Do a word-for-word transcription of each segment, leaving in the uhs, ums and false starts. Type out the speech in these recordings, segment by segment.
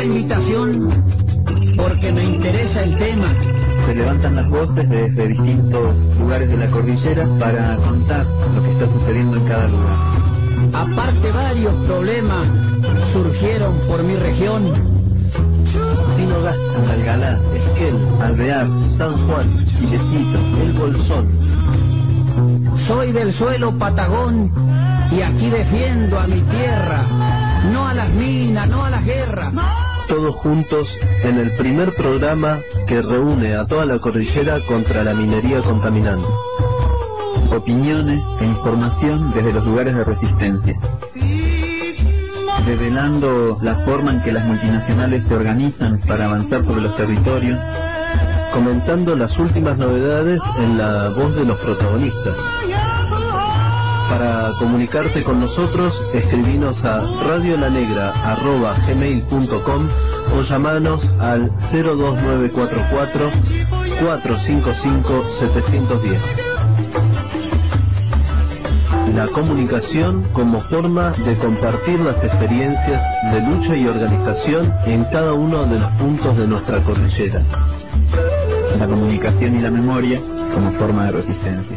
esta invitación porque me interesa el tema. Se levantan las voces desde distintos lugares de la cordillera para contar lo que está sucediendo en cada lugar. Aparte, varios problemas surgieron por mi región. Tinogasta, Algalá, Esquel, Alvear, San Juan, Chilecito, El Bolsón. Soy del suelo patagón y aquí defiendo a mi tierra, no a las minas, no a las guerras. Todos juntos en el primer programa que reúne a toda la cordillera contra la minería contaminante. Opiniones e información desde los lugares de resistencia. Revelando la forma en que las multinacionales se organizan para avanzar sobre los territorios. Comentando las últimas novedades en la voz de los protagonistas. Para comunicarte con nosotros, escribinos a radiolanegra arroba gmail punto com o llamanos al cero dos nueve cuatro cuatro, cuatro cinco cinco, siete uno cero. La comunicación como forma de compartir las experiencias de lucha y organización en cada uno de los puntos de nuestra cordillera. La comunicación y la memoria como forma de resistencia.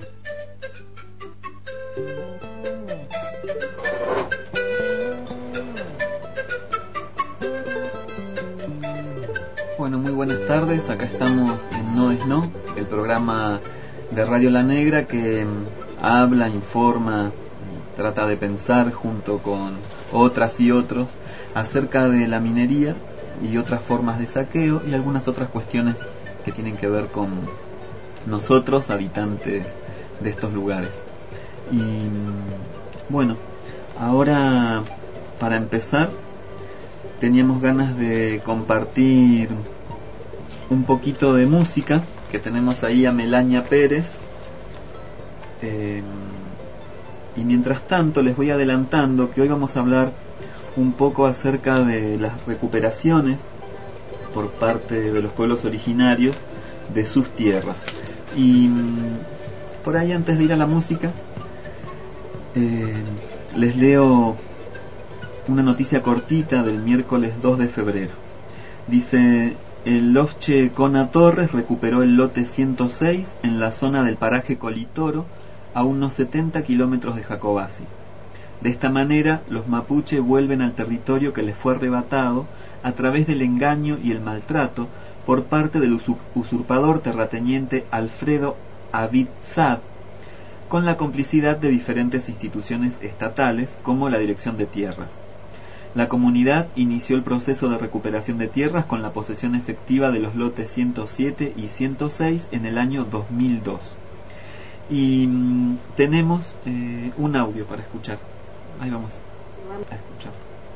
Bueno, muy buenas tardes, acá estamos en No es No, el programa de Radio La Negra que habla, informa, trata de pensar junto con otras y otros acerca de la minería y otras formas de saqueo y algunas otras cuestiones que tienen que ver con nosotros, habitantes de estos lugares. Y bueno, ahora para empezar teníamos ganas de compartir un poquito de música, que tenemos ahí a Melania Pérez, eh, y mientras tanto les voy adelantando que hoy vamos a hablar un poco acerca de las recuperaciones por parte de los pueblos originarios de sus tierras. Y por ahí, antes de ir a la música, eh, les leo una noticia cortita del miércoles dos de febrero. Dice: el Lofche Cona Torres recuperó el lote ciento seis en la zona del paraje Colitoro, a unos setenta kilómetros de Jacobasi. De esta manera, los mapuche vuelven al territorio que les fue arrebatado a través del engaño y el maltrato por parte del usurpador terrateniente Alfredo Avitzad, con la complicidad de diferentes instituciones estatales como la Dirección de Tierras. La comunidad inició el proceso de recuperación de tierras con la posesión efectiva de los lotes ciento siete y ciento seis en el año dos mil dos. Y mmm, tenemos eh, un audio para escuchar. Ahí vamos a escuchar.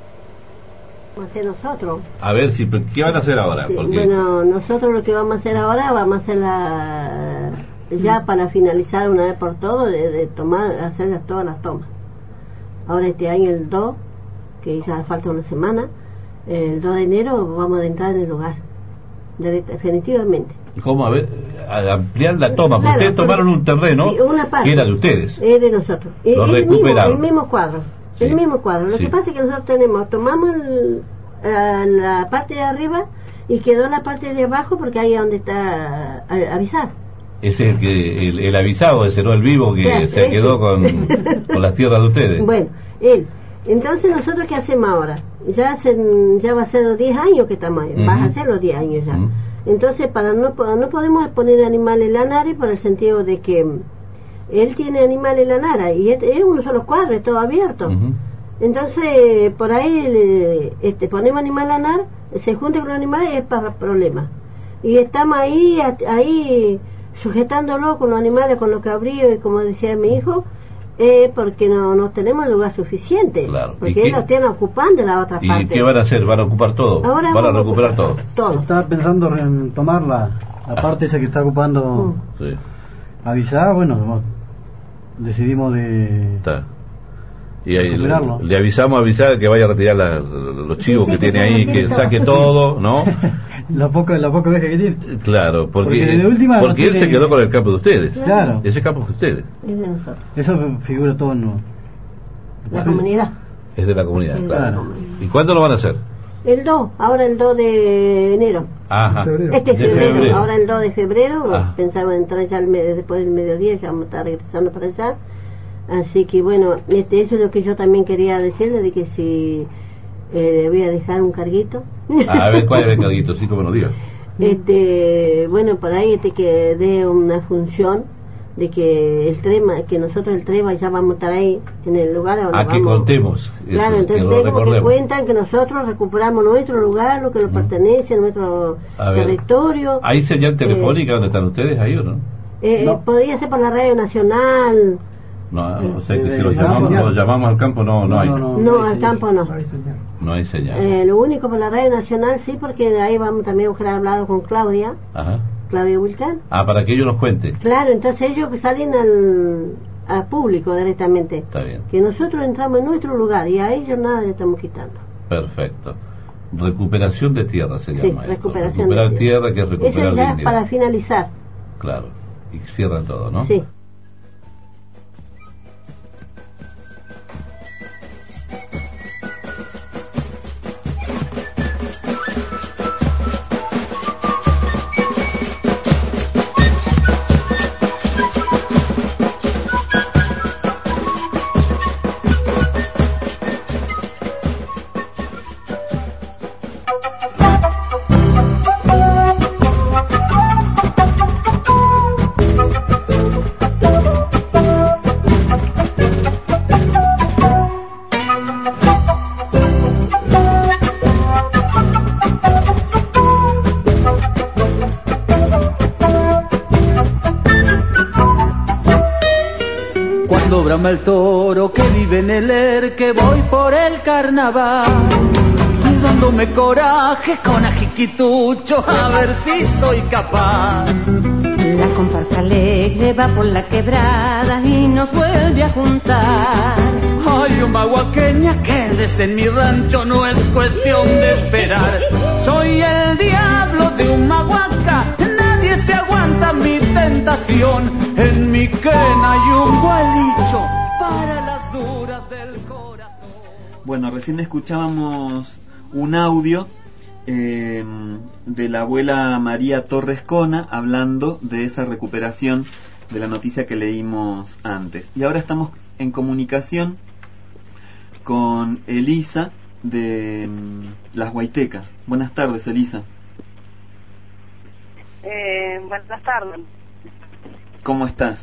Vamos a hacer nosotros. A ver, si, ¿qué van a hacer ahora? Sí, Porque... Bueno, nosotros lo que vamos a hacer ahora, vamos a hacer la... ya para finalizar una vez por todo, de, de tomar, hacer todas las tomas. Ahora este año, el dos, que ya falta una semana, el dos de enero vamos a entrar en el lugar, definitivamente. ¿Cómo? A ver, a ampliar la toma, porque claro, ustedes tomaron un terreno sí, una parte, que era de ustedes. Es de nosotros. Lo el, recuperaron. El mismo, el mismo cuadro. Sí. El mismo cuadro. Lo sí. que pasa es que nosotros tenemos, tomamos el, a la parte de arriba y quedó la parte de abajo porque ahí es donde está avisado. Ese es el, que, el, el avisado, ese no el vivo que claro, se ese. quedó con, con las tierras de ustedes. Bueno, él. Entonces, ¿nosotros qué hacemos ahora? Ya hacen, ya va a ser los diez años que estamos ahí. Uh-huh. Va a ser los diez años ya. Uh-huh. Entonces, para no no podemos poner animales en la nara por el sentido de que él tiene animales en la nara y es, es uno solo cuadro, es todo abierto. Uh-huh. Entonces, por ahí le, este, ponemos animal en la nara, se junta con los animales es para problemas. Y estamos ahí, ahí sujetándolo con los animales, con los cabríos y como decía mi hijo, eh, porque no, no tenemos lugar suficiente. Claro. Porque ellos tienen ocupando la otra ¿Y parte. ¿Y qué van a hacer? ¿Van a ocupar todo? Ahora ¿Van a recuperar todo? todo? Estaba pensando en tomar la, la ah. parte esa que está ocupando mm. sí. Avisada, bueno, decidimos de... Está. Y ahí le, le avisamos, avisar que vaya a retirar la, los chivos sí, sí, que, que tiene ahí, que saque todo, ¿no? la poca la poca vez que tiene. Claro, porque, porque, de última porque él tiene... se quedó con el campo de ustedes. Claro. Ese campo es de ustedes. Eso figura todo en la comunidad. Es de la comunidad, sí, claro. la comunidad. ¿Y cuándo lo van a hacer? El dos, ahora el dos de enero. Ajá. Este es de febrero, febrero, ahora el dos de febrero. Ah. Pensaba entrar ya al me- después del mediodía, ya vamos a estar regresando para allá. Así que bueno, este, eso es lo que yo también quería decirle, de que si eh, le voy a dejar un carguito. A ver, ¿cuál es el carguito? Sí, como no diga. Este, bueno, por ahí este que dé una función de que el trema, que nosotros el trema ya vamos a estar ahí en el lugar donde A que vamos. contemos. Claro, eso, entonces que lo tengo que recordemos. cuentan que nosotros recuperamos nuestro lugar, lo que nos pertenece, nuestro A ver. territorio. ¿Hay señal telefónica donde están ustedes ahí o no? Eh, No. Podría ser por la radio nacional. No, o sea que si Eh, lo no, llamamos, señal. lo llamamos al campo no, no hay. No, al campo no. No hay señal. Eh, lo único por la radio nacional sí, porque de ahí vamos también a buscar hablado con Claudia, Ajá. Claudia Wilcan. Ah, para que ellos nos cuenten. Claro, entonces ellos que salen al, al público directamente. Está bien. Que nosotros entramos en nuestro lugar y a ellos nada le estamos quitando. Perfecto. Recuperación de tierra se Sí, llama esto. recuperación Recuperar de tierra, que es recuperar Eso ya es dignidad. para finalizar. Claro. Y cierran todo, ¿no? Sí. Cuando brama el toro que vive en el er, que voy por el carnaval, y dándome coraje con ajiquitucho a ver si soy capaz. La comparsa alegre va por la quebrada y nos vuelve a juntar. Ay, humahuaqueña, quédese en mi rancho, no es cuestión de esperar. Soy el diablo de Humahuaca, nadie se aguanta mi tentación. En mi quena hay un gualicho para las duras del corazón. Bueno, recién escuchábamos un audio eh, de la abuela María Torres Cona hablando de esa recuperación de la noticia que leímos antes. Y ahora estamos en comunicación con Elisa de mm, Las Guaitecas. Buenas tardes, Elisa. Eh, buenas tardes. ¿Cómo estás?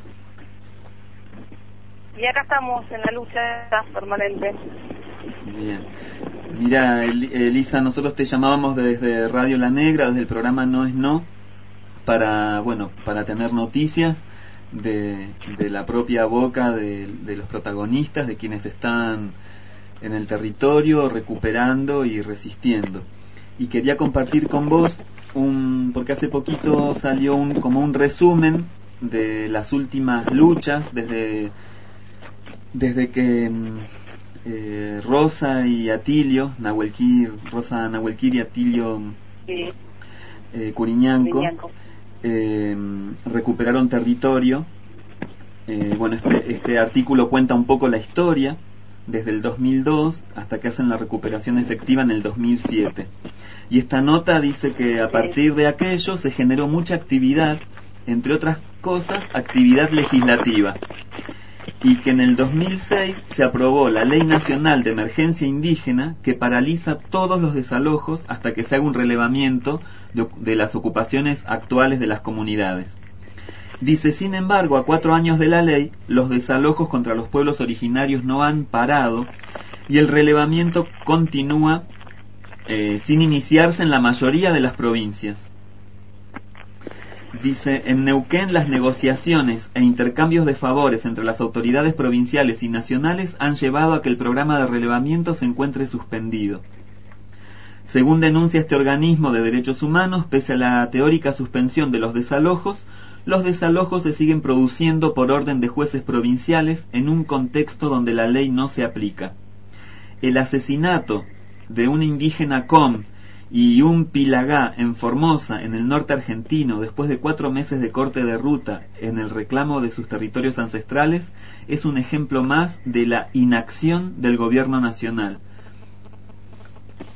Y acá estamos en la lucha permanente. Bien. Mira, El- Elisa, nosotros te llamábamos desde Radio La Negra, desde el programa No es No, para, bueno, para tener noticias de, de la propia boca de, de los protagonistas, de quienes están en el territorio recuperando y resistiendo. Y quería compartir con vos un, porque hace poquito salió un, como un resumen de las últimas luchas desde desde que mm, eh, Rosa y Atilio, Nahuelquir, Rosa Nahuelquir y Atilio Sí, eh, Curiñanco, Curiñanco. eh, recuperaron territorio. Eh, bueno, este, este artículo cuenta un poco la historia desde el dos mil dos hasta que hacen la recuperación efectiva en el dos mil siete. Y esta nota dice que a partir de aquello se generó mucha actividad, entre otras cosas, actividad legislativa, y que en el dos mil seis se aprobó la Ley Nacional de Emergencia Indígena que paraliza todos los desalojos hasta que se haga un relevamiento de, de las ocupaciones actuales de las comunidades. Dice, sin embargo, a cuatro años de la ley, los desalojos contra los pueblos originarios no han parado y el relevamiento continúa eh, sin iniciarse en la mayoría de las provincias. Dice, en Neuquén las negociaciones e intercambios de favores entre las autoridades provinciales y nacionales han llevado a que el programa de relevamiento se encuentre suspendido. Según denuncia este organismo de derechos humanos, pese a la teórica suspensión de los desalojos, los desalojos se siguen produciendo por orden de jueces provinciales en un contexto donde la ley no se aplica. El asesinato de un indígena com y un pilagá en Formosa, en el norte argentino, después de cuatro meses de corte de ruta en el reclamo de sus territorios ancestrales, es un ejemplo más de la inacción del gobierno nacional.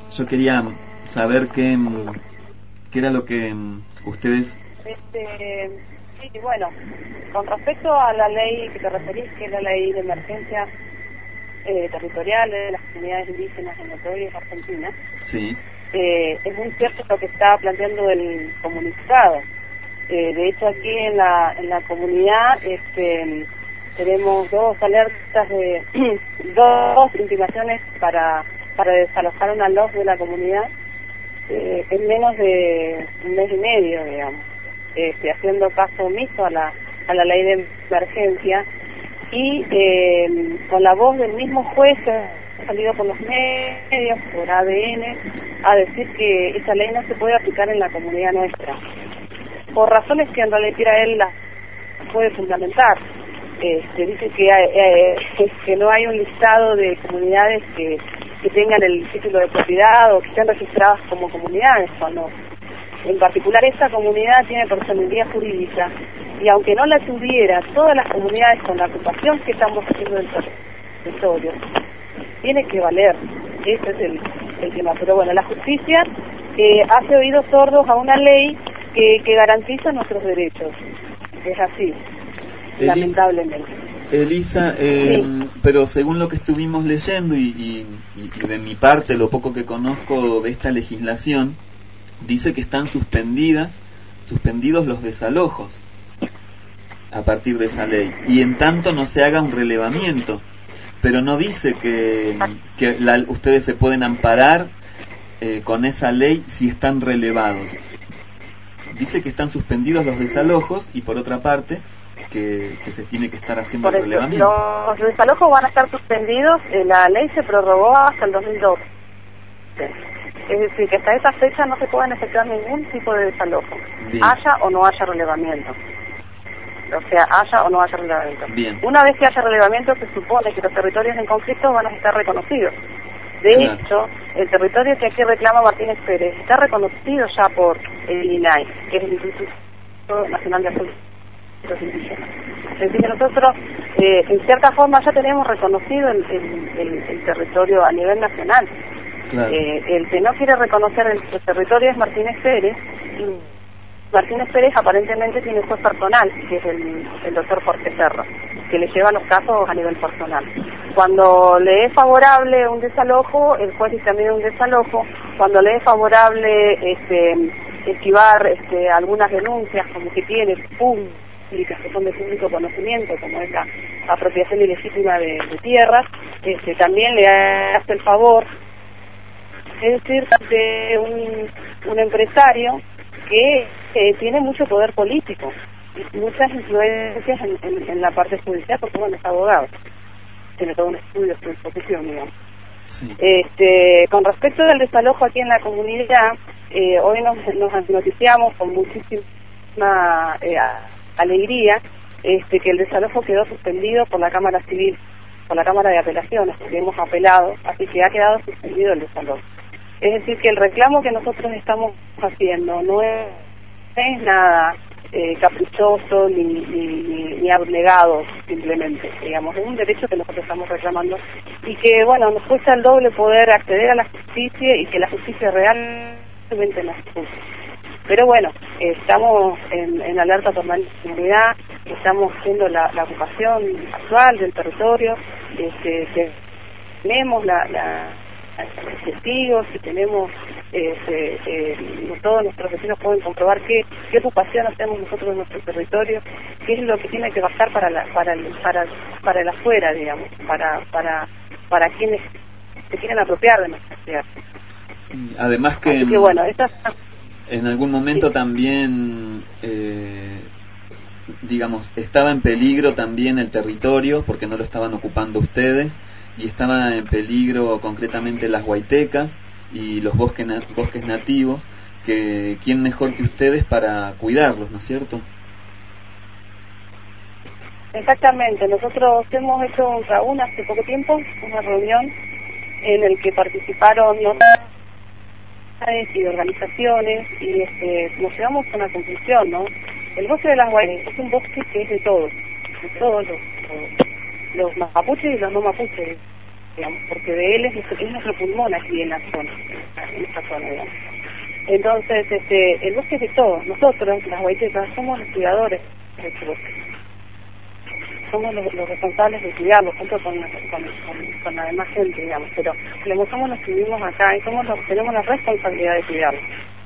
yo quería saber qué, qué era lo que ustedes... Este, sí, bueno, con respecto a la ley que te referís, que es la ley de emergencia eh, territorial de las comunidades indígenas en Otoy, Argentina, sí. eh, es muy cierto lo que está planteando el comunicado. Eh, de hecho, aquí en la, en la comunidad este, tenemos dos alertas de dos intimaciones para, para desalojar una loz de la comunidad eh, en menos de un mes y medio, digamos, este, haciendo caso omiso a la, a la ley de emergencia y eh, con la voz del mismo juez que ha salido por los medios, por A D N, a decir que esa ley no se puede aplicar en la comunidad nuestra, por razones que en realidad él las puede fundamentar. Este, dice que, eh, que no hay un listado de comunidades que, que tengan el título de propiedad o que estén registradas como comunidades, cuando en particular esta comunidad tiene personalidad jurídica y aunque no la tuviera, todas las comunidades con la ocupación que estamos haciendo del territorio tiene que valer. Ese es el, el tema. Pero bueno, la justicia eh, hace oídos sordos a una ley que, que garantiza nuestros derechos. Es así, Elis, lamentablemente. Elisa, eh, sí. Pero según lo que estuvimos leyendo y, y, y de mi parte, lo poco que conozco de esta legislación, dice que están suspendidas, suspendidos los desalojos a partir de esa ley, y en tanto no se haga un relevamiento, pero no dice que, que la, ustedes se pueden amparar eh, con esa ley si están relevados. Dice que están suspendidos los desalojos y por otra parte que, que se tiene que estar haciendo por el eso, relevamiento. Los desalojos van a estar suspendidos, eh, la ley se prorrogó hasta el dos mil doce. Es decir, que hasta esa fecha no se pueden efectuar ningún tipo de desalojo, Bien. haya o no haya relevamiento. O sea, haya o no haya relevamiento. Bien. Una vez que haya relevamiento, se supone que los territorios en conflicto van a estar reconocidos. De claro. hecho, el territorio que aquí reclama Martínez Pérez está reconocido ya por el I N A I, que es el Instituto Nacional de Asuntos Indígenas. Es decir, que nosotros, eh, en cierta forma, ya tenemos reconocido el, el, el, el territorio a nivel nacional. Claro. Eh, el que no quiere reconocer el, el territorio es Martínez Pérez, y Martínez Pérez aparentemente tiene un juez personal, que es el, el doctor Jorge Cerro, que le lleva los casos a nivel personal. Cuando le es favorable un desalojo, el juez dictamina un desalojo. Cuando le es favorable este, esquivar este, algunas denuncias, como que tiene públicas, que son de público conocimiento, como es la apropiación ilegítima de, de tierras, este, también le hace el favor, es decir, de un, un empresario que eh, tiene mucho poder político y muchas influencias en, en, en la parte judicial, porque bueno, es abogado, tiene todo un estudio de su profesión, digamos. Sí. Este, con respecto del desalojo aquí en la comunidad, eh, hoy nos, nos noticiamos con muchísima eh, alegría este, que el desalojo quedó suspendido por la Cámara Civil, por la Cámara de Apelaciones, porque hemos apelado, así que ha quedado suspendido el desalojo. Es decir, que el reclamo que nosotros estamos haciendo no es, no es nada eh, caprichoso ni, ni, ni, ni abnegado, simplemente, digamos, es un derecho que nosotros estamos reclamando y que, bueno, nos cuesta el doble poder acceder a la justicia y que la justicia realmente nos escuche. Pero bueno, eh, estamos en, en alerta permanente de comunidad, estamos haciendo la, la ocupación actual del territorio, este, que tenemos la... la testigos y tenemos este, eh, todos nuestros vecinos pueden comprobar qué, qué ocupación hacemos nosotros en nuestro territorio, qué es lo que tiene que bajar para la, para el, para para el afuera, digamos, para para para quienes se quieren apropiar de nuestra ciudad. Sí, además que, Así que bueno, estas... en algún momento sí. también eh, digamos estaba en peligro también el territorio porque no lo estaban ocupando ustedes. Y estaban en peligro concretamente las huaytecas y los bosques, na- bosques nativos, que quién mejor que ustedes para cuidarlos, ¿no es cierto? Exactamente, nosotros hemos hecho un RAUN hace poco tiempo, una reunión en el que participaron notas y organizaciones y este, nos llevamos a una conclusión, ¿no? El bosque de las huaytecas es un bosque que es de todos, de todos los... los los mapuches y los no mapuches, digamos, porque de él es nuestro, es nuestro pulmón aquí en la zona, en esta zona, digamos. Entonces, este, el bosque es de todos. Nosotros, las huaytecas, somos los cuidadores de este bosque. Somos los, los responsables de cuidarlo, junto con, con, con, con la demás gente, digamos. Pero somos los que vivimos acá y somos los, tenemos la responsabilidad de cuidarlo.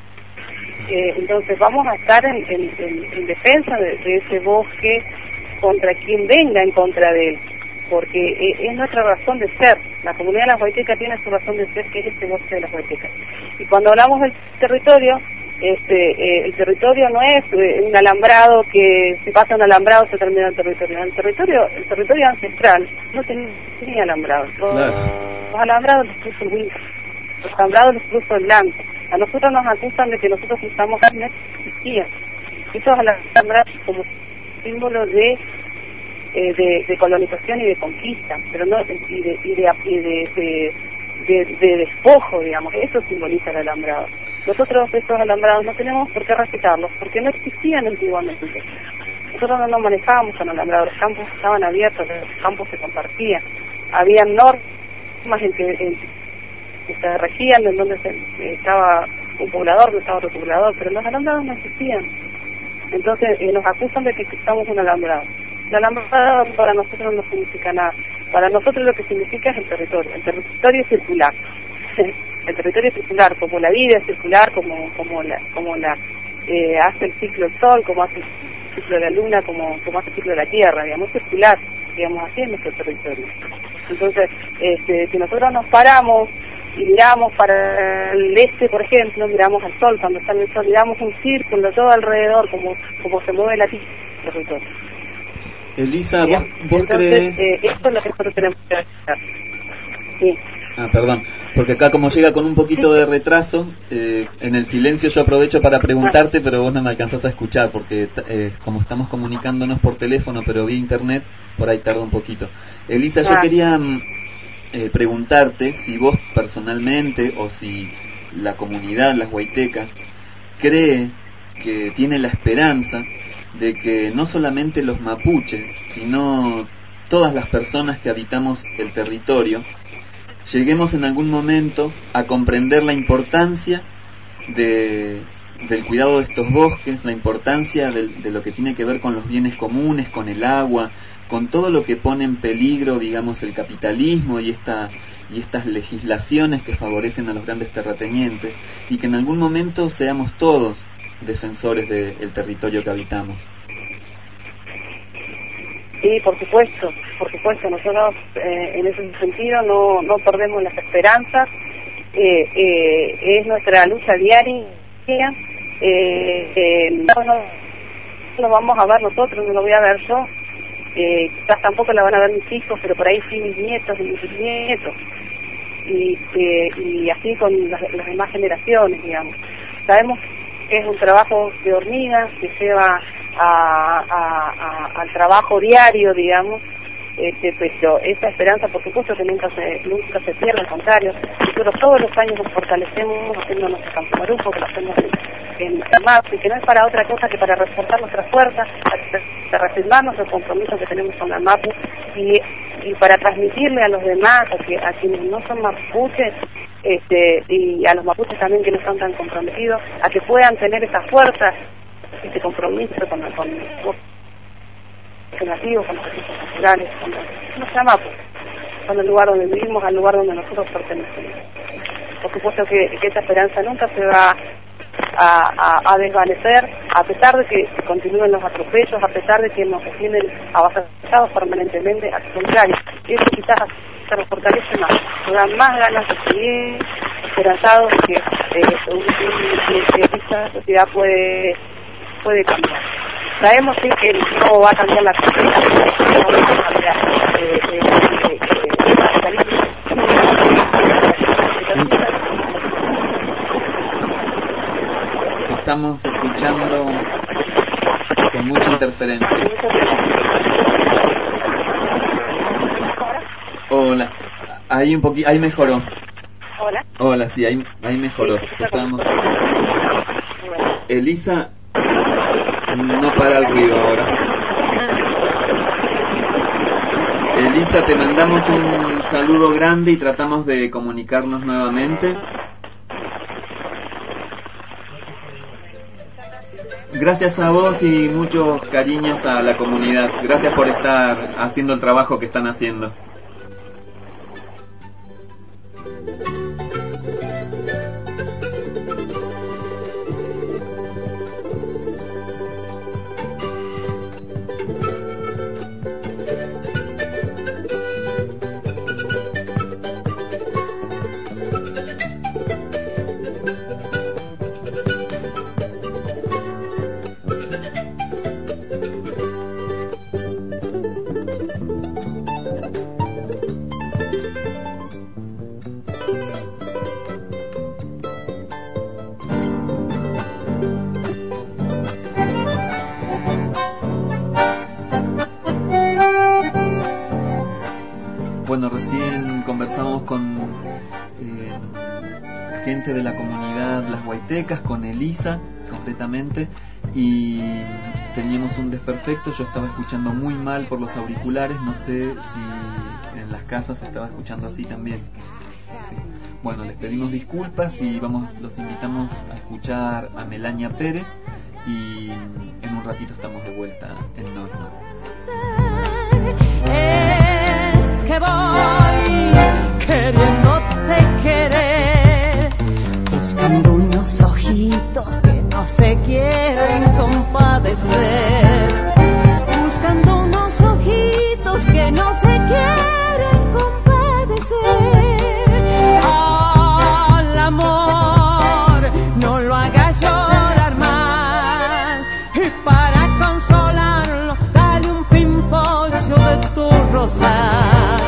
Eh, entonces, vamos a estar en, en, en, en defensa de, de ese bosque contra quien venga en contra de él. Porque eh, es nuestra razón de ser. La comunidad de las huaytecas tiene su razón de ser, que es este bosque de las huaytecas. Y cuando hablamos del territorio, este, eh, el territorio no es eh, un alambrado que se pasa un alambrado se termina el territorio. El territorio, el territorio ancestral no tenía, tenía alambrados. Los, claro. los alambrados los puso el Winca, los alambrados los puso el blanco. A nosotros nos acusan de que nosotros usamos carne, existía. Esos alambrados como símbolo de Eh, de, de colonización y de conquista, pero no y de y de, y de, de, de, de despojo, digamos. Eso simboliza el alambrado. Nosotros estos alambrados no tenemos por qué respetarlos, porque no existían antiguamente. Nosotros no nos manejábamos con alambrados, los campos estaban abiertos, los campos se compartían, había normas en que, en, que se regían en donde se, estaba un poblador, no estaba otro poblador, pero los alambrados no existían. Entonces eh, nos acusan de que estamos un alambrado. La alambrada para nosotros no significa nada. Para nosotros lo que significa es el territorio. El territorio es circular. El territorio es circular, como la vida es circular, como como la como la eh, hace el ciclo del sol, como hace el ciclo de la luna, como como hace el ciclo de la tierra, digamos, es circular, digamos, así es nuestro territorio. Entonces, este, si nosotros nos paramos y miramos para el este, por ejemplo, miramos al sol, cuando está en el sol, miramos un círculo todo alrededor, como como se mueve la tierra, el territorio. Elisa, ¿vos, vos Entonces, crees...? Eh, esto es lo que nosotros tenemos que hacer. Sí. Ah, perdón, porque acá como llega con un poquito de retraso, eh, en el silencio yo aprovecho para preguntarte, pero vos no me alcanzás a escuchar, porque eh, como estamos comunicándonos por teléfono, pero vía internet, por ahí tarda un poquito. Elisa, ah. yo quería eh, preguntarte si vos personalmente, o si la comunidad, las huaytecas, cree que tiene la esperanza de que no solamente los mapuches, sino todas las personas que habitamos el territorio, lleguemos en algún momento a comprender la importancia de, del cuidado de estos bosques, la importancia de, de lo que tiene que ver con los bienes comunes, con el agua, con todo lo que pone en peligro, digamos, el capitalismo y esta y estas legislaciones que favorecen a los grandes terratenientes, y que en algún momento seamos todos defensores del territorio que habitamos. Sí, por supuesto, por supuesto. Nosotros eh, en ese sentido no, no perdemos las esperanzas. Eh, eh, es nuestra lucha diaria. Eh, eh, no, no lo vamos a ver nosotros, no lo voy a ver yo. Eh, quizás tampoco la van a ver mis hijos, pero por ahí sí mis nietos y mis bisnietos. Y, eh, y así con las, las demás generaciones, digamos. Sabemos que es un trabajo de hormigas que lleva a, a, a, al trabajo diario, digamos, este, pero esa esperanza, por supuesto, que nunca se nunca se pierde, al contrario. Nosotros todos los años nos fortalecemos haciendo nuestro campo marujo, que lo hacemos en, en más, y que no es para otra cosa que para reforzar nuestra fuerza, para reafirmar nuestros compromisos que tenemos con la MAPU y, y para transmitirle a los demás, a, que, a quienes no son mapuches, este, y a los mapuches también que no están tan comprometidos, a que puedan tener esa fuerza, ese compromiso con, con los nativos, con los recursos naturales, con nuestra MAPU, con el lugar donde vivimos, al lugar donde nosotros pertenecemos. Por supuesto que, que esa esperanza nunca se va a, a, a desvanecer, a pesar de que continúen los atropellos, a pesar de que nos tienen avasallados permanentemente, al contrario, eso quizás se nos fortalece más, nos dan más ganas de seguir esperanzados de que, eh, que esta sociedad puede, puede cambiar. Sabemos sí que no va a cambiar la sociedad, no va a cambiar eh, eh, eh, Estamos escuchando con mucha interferencia. Hola, ahí un poquito, ahí mejoró. Hola. Hola, sí, ahí, ahí mejoró. Sí, estamos... Elisa, no para el ruido ahora. Elisa, te mandamos un saludo grande y tratamos de comunicarnos nuevamente. Gracias a vos y muchos cariños a la comunidad. Gracias por estar haciendo el trabajo que están haciendo. Bueno, recién conversamos con eh, gente de la comunidad Las Guaitecas, con Elisa concretamente, y teníamos un desperfecto. Yo estaba escuchando muy mal por los auriculares, no sé si en las casas se estaba escuchando así también. Sí. Bueno, les pedimos disculpas y vamos, los invitamos a escuchar a Melania Pérez, y en un ratito estamos de vuelta en No es No. Que voy queriéndote querer, buscando unos ojitos que no se quieren compadecer, buscando unos ojitos que no se quieren compadecer. Al amor no lo hagas llorar más, y para consolarlo dale un pimpollo de tu rosal.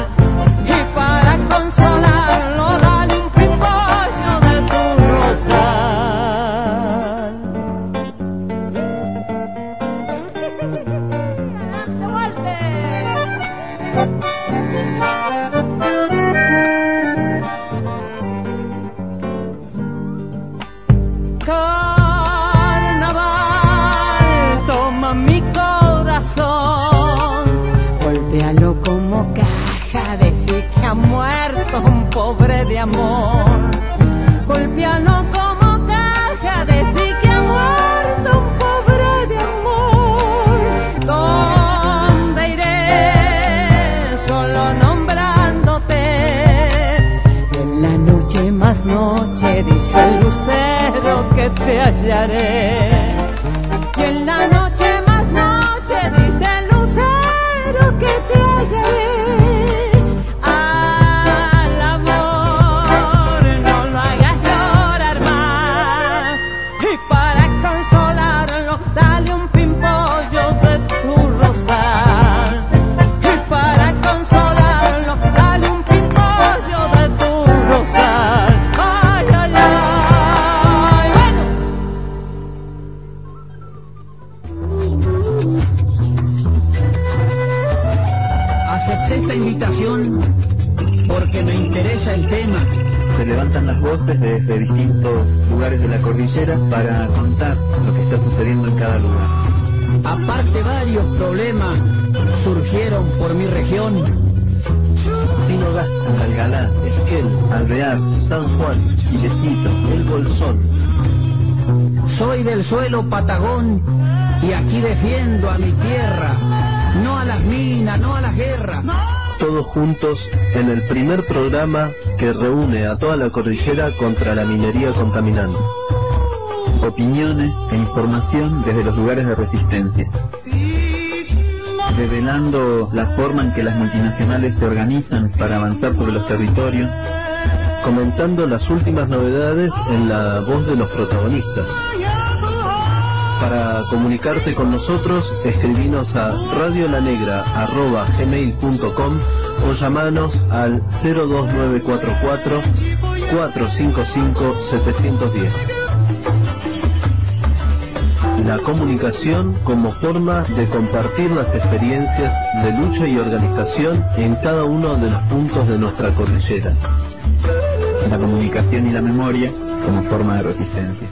Pobre de amor, golpealo como caja, decí que ha muerto un pobre de amor. ¿Dónde iré solo nombrándote? En la noche más noche dice el lucero que te hallaré. Y en la noche más noche dice el lucero que te hallaré. Desde distintos lugares de la cordillera para contar lo que está sucediendo en cada lugar. Aparte, varios problemas surgieron por mi región. Pino Gasta, Algalá, Esquel, Alvear, San Juan, Chilecito, El Bolsón. Soy del suelo patagón y aquí defiendo a mi tierra, no a las minas, no a las guerras. Todos juntos en el primer programa que reúne a toda la cordillera contra la minería contaminante. Opiniones e información desde los lugares de resistencia, revelando la forma en que las multinacionales se organizan para avanzar sobre los territorios, comentando las últimas novedades en la voz de los protagonistas. Para comunicarte con nosotros, escribinos a radiolanegra arroba gmail punto com o llamanos al cero dos nueve cuatro cuatro, cuatro cinco cinco, siete uno cero. La comunicación como forma de compartir las experiencias de lucha y organización en cada uno de los puntos de nuestra cordillera. La comunicación y la memoria como forma de resistencia.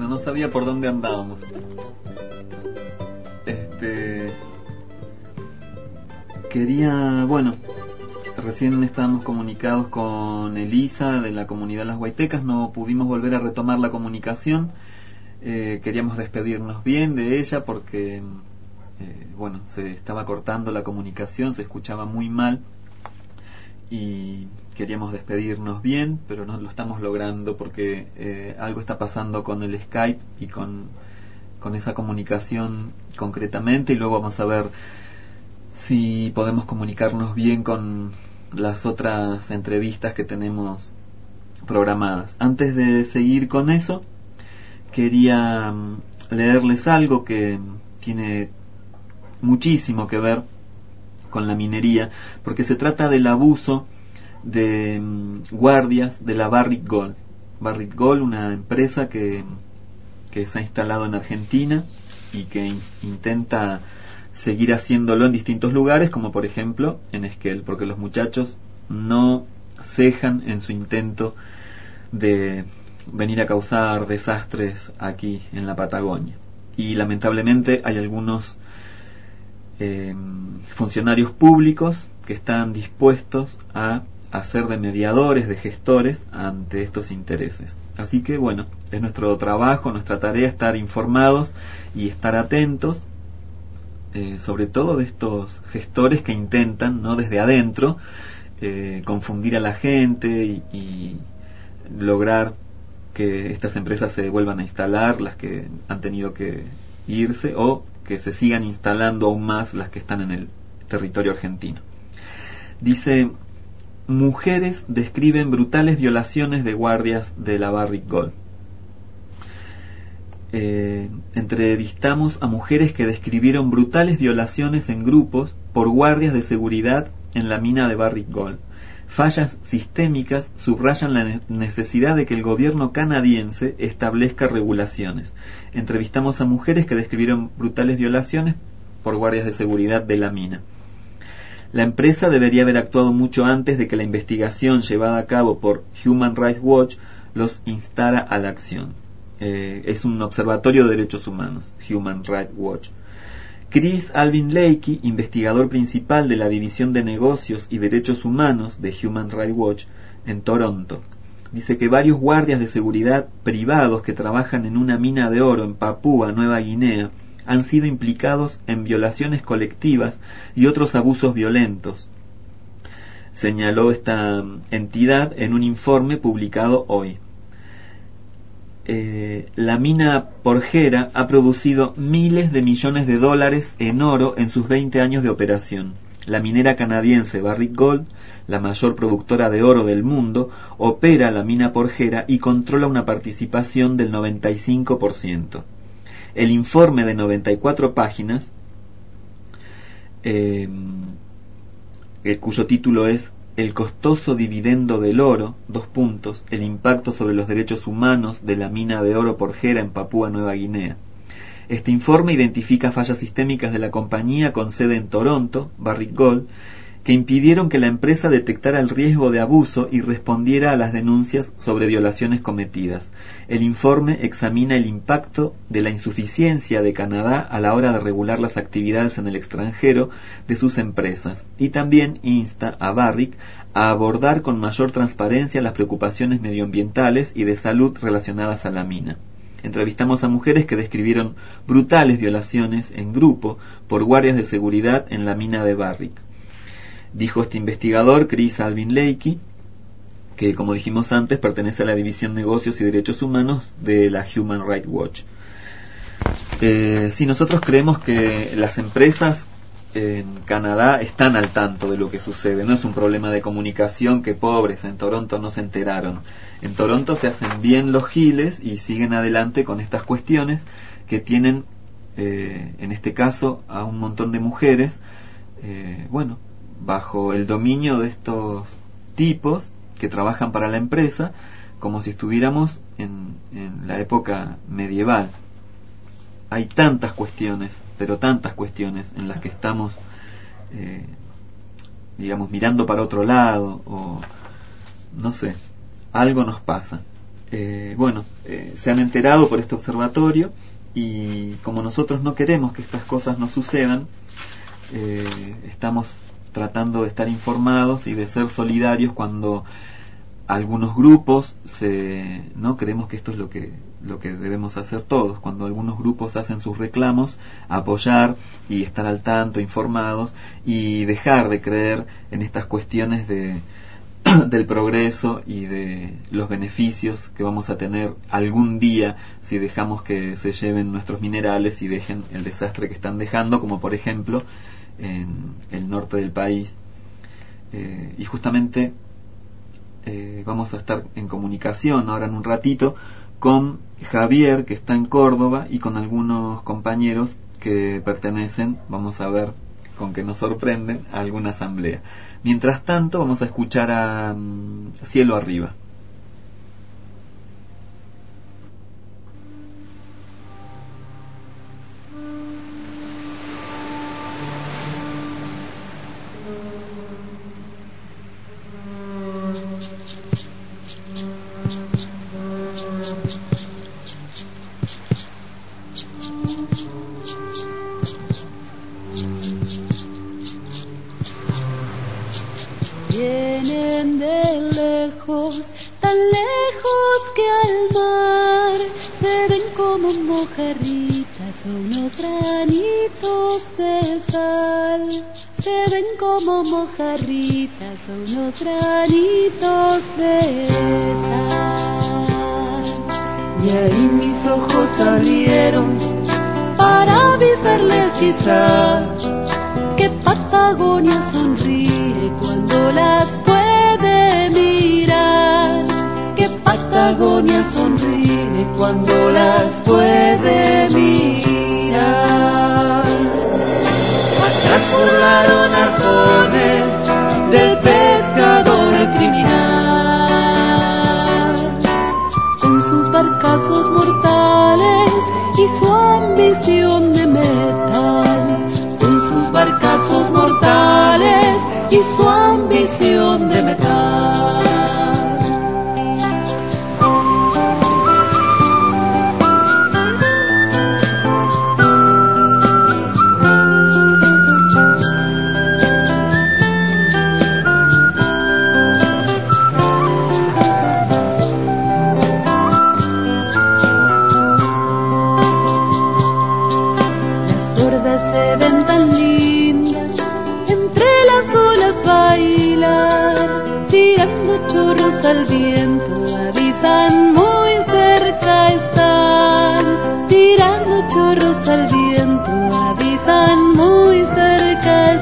no sabía por dónde andábamos. Este... Quería, bueno, recién estábamos comunicados con Elisa de la comunidad Las Guaitecas, no pudimos volver a retomar la comunicación. Eh, queríamos despedirnos bien de ella porque, eh, bueno, se estaba cortando la comunicación, se escuchaba muy mal y queríamos despedirnos bien, pero no lo estamos logrando porque eh, algo está pasando con el Skype y con, con esa comunicación concretamente, y luego vamos a ver si podemos comunicarnos bien con las otras entrevistas que tenemos programadas. Antes de seguir con eso, quería leerles algo que tiene muchísimo que ver con la minería, porque se trata del abuso de guardias de la Barrick Gold. Barrick Gold, una empresa que, que se ha instalado en Argentina y que in, intenta seguir haciéndolo en distintos lugares, como por ejemplo en Esquel, porque los muchachos no cejan en su intento de venir a causar desastres aquí en la Patagonia. Y lamentablemente hay algunos eh, funcionarios públicos que están dispuestos a hacer de mediadores, de gestores ante estos intereses. Así que bueno, es nuestro trabajo, nuestra tarea estar informados y estar atentos, eh, sobre todo de estos gestores que intentan, ¿no?, desde adentro, eh, confundir a la gente y, y lograr que estas empresas se vuelvan a instalar, las que han tenido que irse, o que se sigan instalando aún más las que están en el territorio argentino. Dice: mujeres describen brutales violaciones de guardias de la Barrick Gold. Eh, entrevistamos a mujeres que describieron brutales violaciones en grupos por guardias de seguridad en la mina de Barrick Gold. Fallas sistémicas subrayan la necesidad de que el gobierno canadiense establezca regulaciones. Entrevistamos a mujeres que describieron brutales violaciones por guardias de seguridad de la mina. La empresa debería haber actuado mucho antes de que la investigación llevada a cabo por Human Rights Watch los instara a la acción. Eh, es un observatorio de derechos humanos, Human Rights Watch. Chris Alvin Leakey, investigador principal de la División de Negocios y Derechos Humanos de Human Rights Watch en Toronto, dice que varios guardias de seguridad privados que trabajan en una mina de oro en Papúa Nueva Guinea han sido implicados en violaciones colectivas y otros abusos violentos, señaló esta entidad en un informe publicado hoy. Eh, la mina Porgera ha producido miles de millones de dólares en oro en sus veinte años de operación. La minera canadiense Barrick Gold, la mayor productora de oro del mundo, opera la mina Porgera y controla una participación del noventa y cinco por ciento. El informe de noventa y cuatro páginas, eh, cuyo título es El costoso dividendo del oro, dos puntos, el impacto sobre los derechos humanos de la mina de oro Porgera en Papúa Nueva Guinea. Este informe identifica fallas sistémicas de la compañía con sede en Toronto, Barrick Gold, que impidieron que la empresa detectara el riesgo de abuso y respondiera a las denuncias sobre violaciones cometidas. El informe examina el impacto de la insuficiencia de Canadá a la hora de regular las actividades en el extranjero de sus empresas y también insta a Barrick a abordar con mayor transparencia las preocupaciones medioambientales y de salud relacionadas a la mina. Entrevistamos a mujeres que describieron brutales violaciones en grupo por guardias de seguridad en la mina de Barrick. Dijo este investigador, Chris Alvin Leakey, que, como dijimos antes, pertenece a la División de Negocios y Derechos Humanos de la Human Rights Watch. Eh, si nosotros creemos que las empresas en Canadá están al tanto de lo que sucede, no es un problema de comunicación que pobres en Toronto no se enteraron. En Toronto se hacen bien los giles y siguen adelante con estas cuestiones que tienen, eh, en este caso, a un montón de mujeres, eh, bueno, bajo el dominio de estos tipos que trabajan para la empresa, como si estuviéramos en, en la época medieval. Hay tantas cuestiones, pero tantas cuestiones en las que estamos, eh, digamos, mirando para otro lado, o no sé, algo nos pasa. eh, bueno, eh, se han enterado por este observatorio, y como nosotros no queremos que estas cosas nos sucedan, eh, estamos tratando de estar informados y de ser solidarios cuando algunos grupos se, no creemos que esto es lo que lo que debemos hacer todos, cuando algunos grupos hacen sus reclamos, apoyar y estar al tanto, informados, y dejar de creer en estas cuestiones de del progreso y de los beneficios que vamos a tener algún día si dejamos que se lleven nuestros minerales y dejen el desastre que están dejando, como por ejemplo en el norte del país. Eh, y justamente eh, vamos a estar en comunicación ahora en un ratito con Javier, que está en Córdoba, y con algunos compañeros que pertenecen, vamos a ver con qué nos sorprenden, a alguna asamblea. Mientras tanto vamos a escuchar a um, Cielo Arriba. Vienen de lejos, tan lejos que al mar se ven como mojarritas o unos granitos de sal. Se ven como mojarritas o unos granitos de sal. Y ahí mis ojos abrieron para avisarles quizá que Patagonia sonríe cuando las puede mirar, que Patagonia sonríe cuando las puede mirar. Atrás volaron arpones del pescador criminal, con sus barcazos mortales y su ambición de metal, con sus barcazos mortales y su ambición de metal. Las gordas se ven tan lindas, entre las olas bailan, tirando chorros al viento, avisan muy cerca están, tirando chorros al viento, avisan muy cerca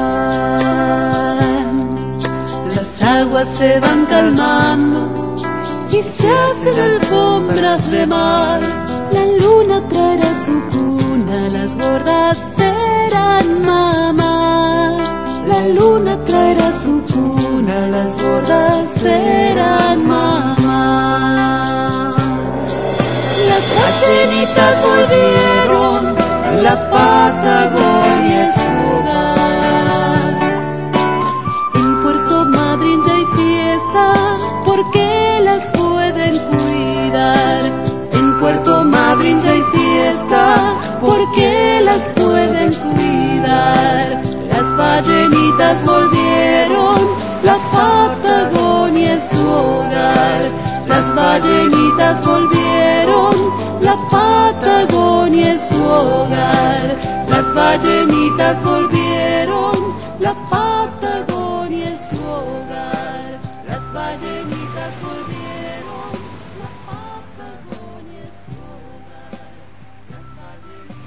están. Las aguas se van calmando y se hacen alfombras de mar, la luna traerá su cuna, las gordas serán mamá. La luna traerá su cuna, las gordas serán mamá. Las ballenitas volvieron, la Patagonia es su hogar. En Puerto Madryn ya hay fiesta, porque las pueden cuidar. En Puerto Madryn ya hay fiesta, porque las pueden cuidar. Las ballenitas volvieron, la Patagonia es su hogar. Las ballenitas volvieron, la Patagonia es su hogar. Las ballenitas volvieron, la Patagonia es su hogar. Las ballenitas volvieron, la Patagonia es su hogar. Las ballenitas...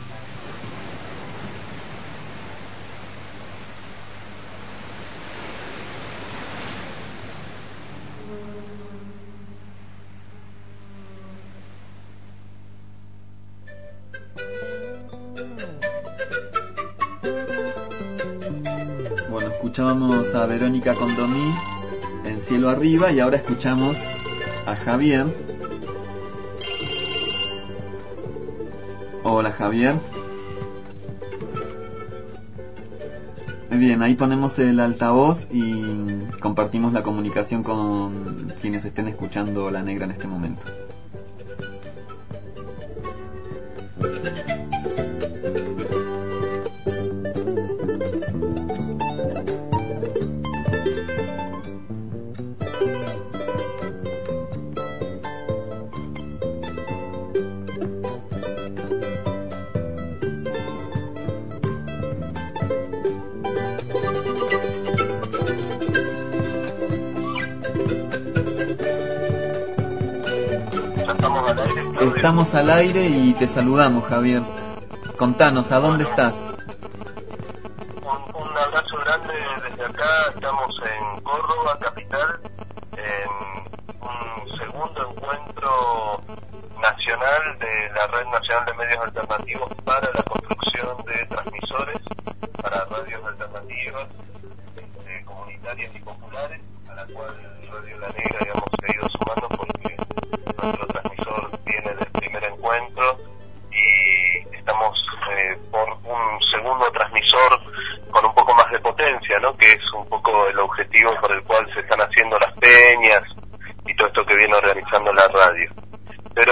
Bueno, escuchábamos a Verónica Condomí en Cielo Arriba, y ahora escuchamos a Javier. Hola, Javier. Bien, ahí ponemos el altavoz y compartimos la comunicación con quienes estén escuchando La Negra en este momento. Estamos al aire y te saludamos, Javier. Contanos, ¿a dónde estás? Un, un abrazo grande desde acá. Estamos en Córdoba, capital, en un segundo encuentro nacional de la Red Nacional de Medios Alternativos para la construcción de transmisores para radios alternativas, este, comunitarias y populares, a la cual Radio La Negra digamos, se ha ido sumando porque nuestro transmisor viene del primer encuentro y estamos eh, por un segundo transmisor con un poco más de potencia, ¿no? Que es un poco el objetivo por el cual se están haciendo las peñas y todo esto que viene organizando la radio. Pero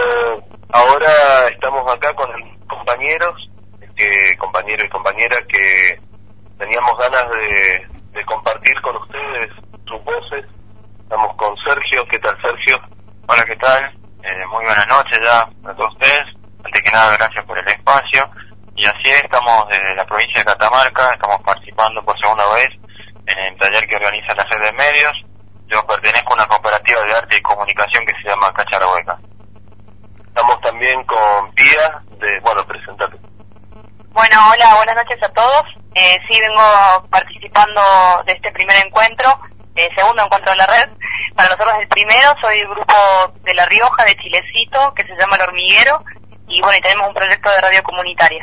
ahora estamos acá con compañeros, que, compañeros y compañeras que teníamos ganas de, de compartir con ustedes sus voces. Estamos con Sergio. ¿Qué tal, Sergio? Hola, ¿qué tal? Eh, muy buenas noches ya a todos ustedes. Antes que nada, gracias por el espacio. Y así es, estamos desde la provincia de Catamarca, estamos participando por segunda vez en el taller que organiza la Red de Medios. Yo pertenezco a una cooperativa de arte y comunicación que se llama Cacharahueca. Estamos también con Pía, de, bueno, presentate. Bueno, hola, buenas noches a todos. Eh, sí, vengo participando de este primer encuentro, eh, segundo encuentro de la red. Para nosotros el primero, soy del grupo de La Rioja, de Chilecito, que se llama El Hormiguero, y bueno, y tenemos un proyecto de radio comunitaria.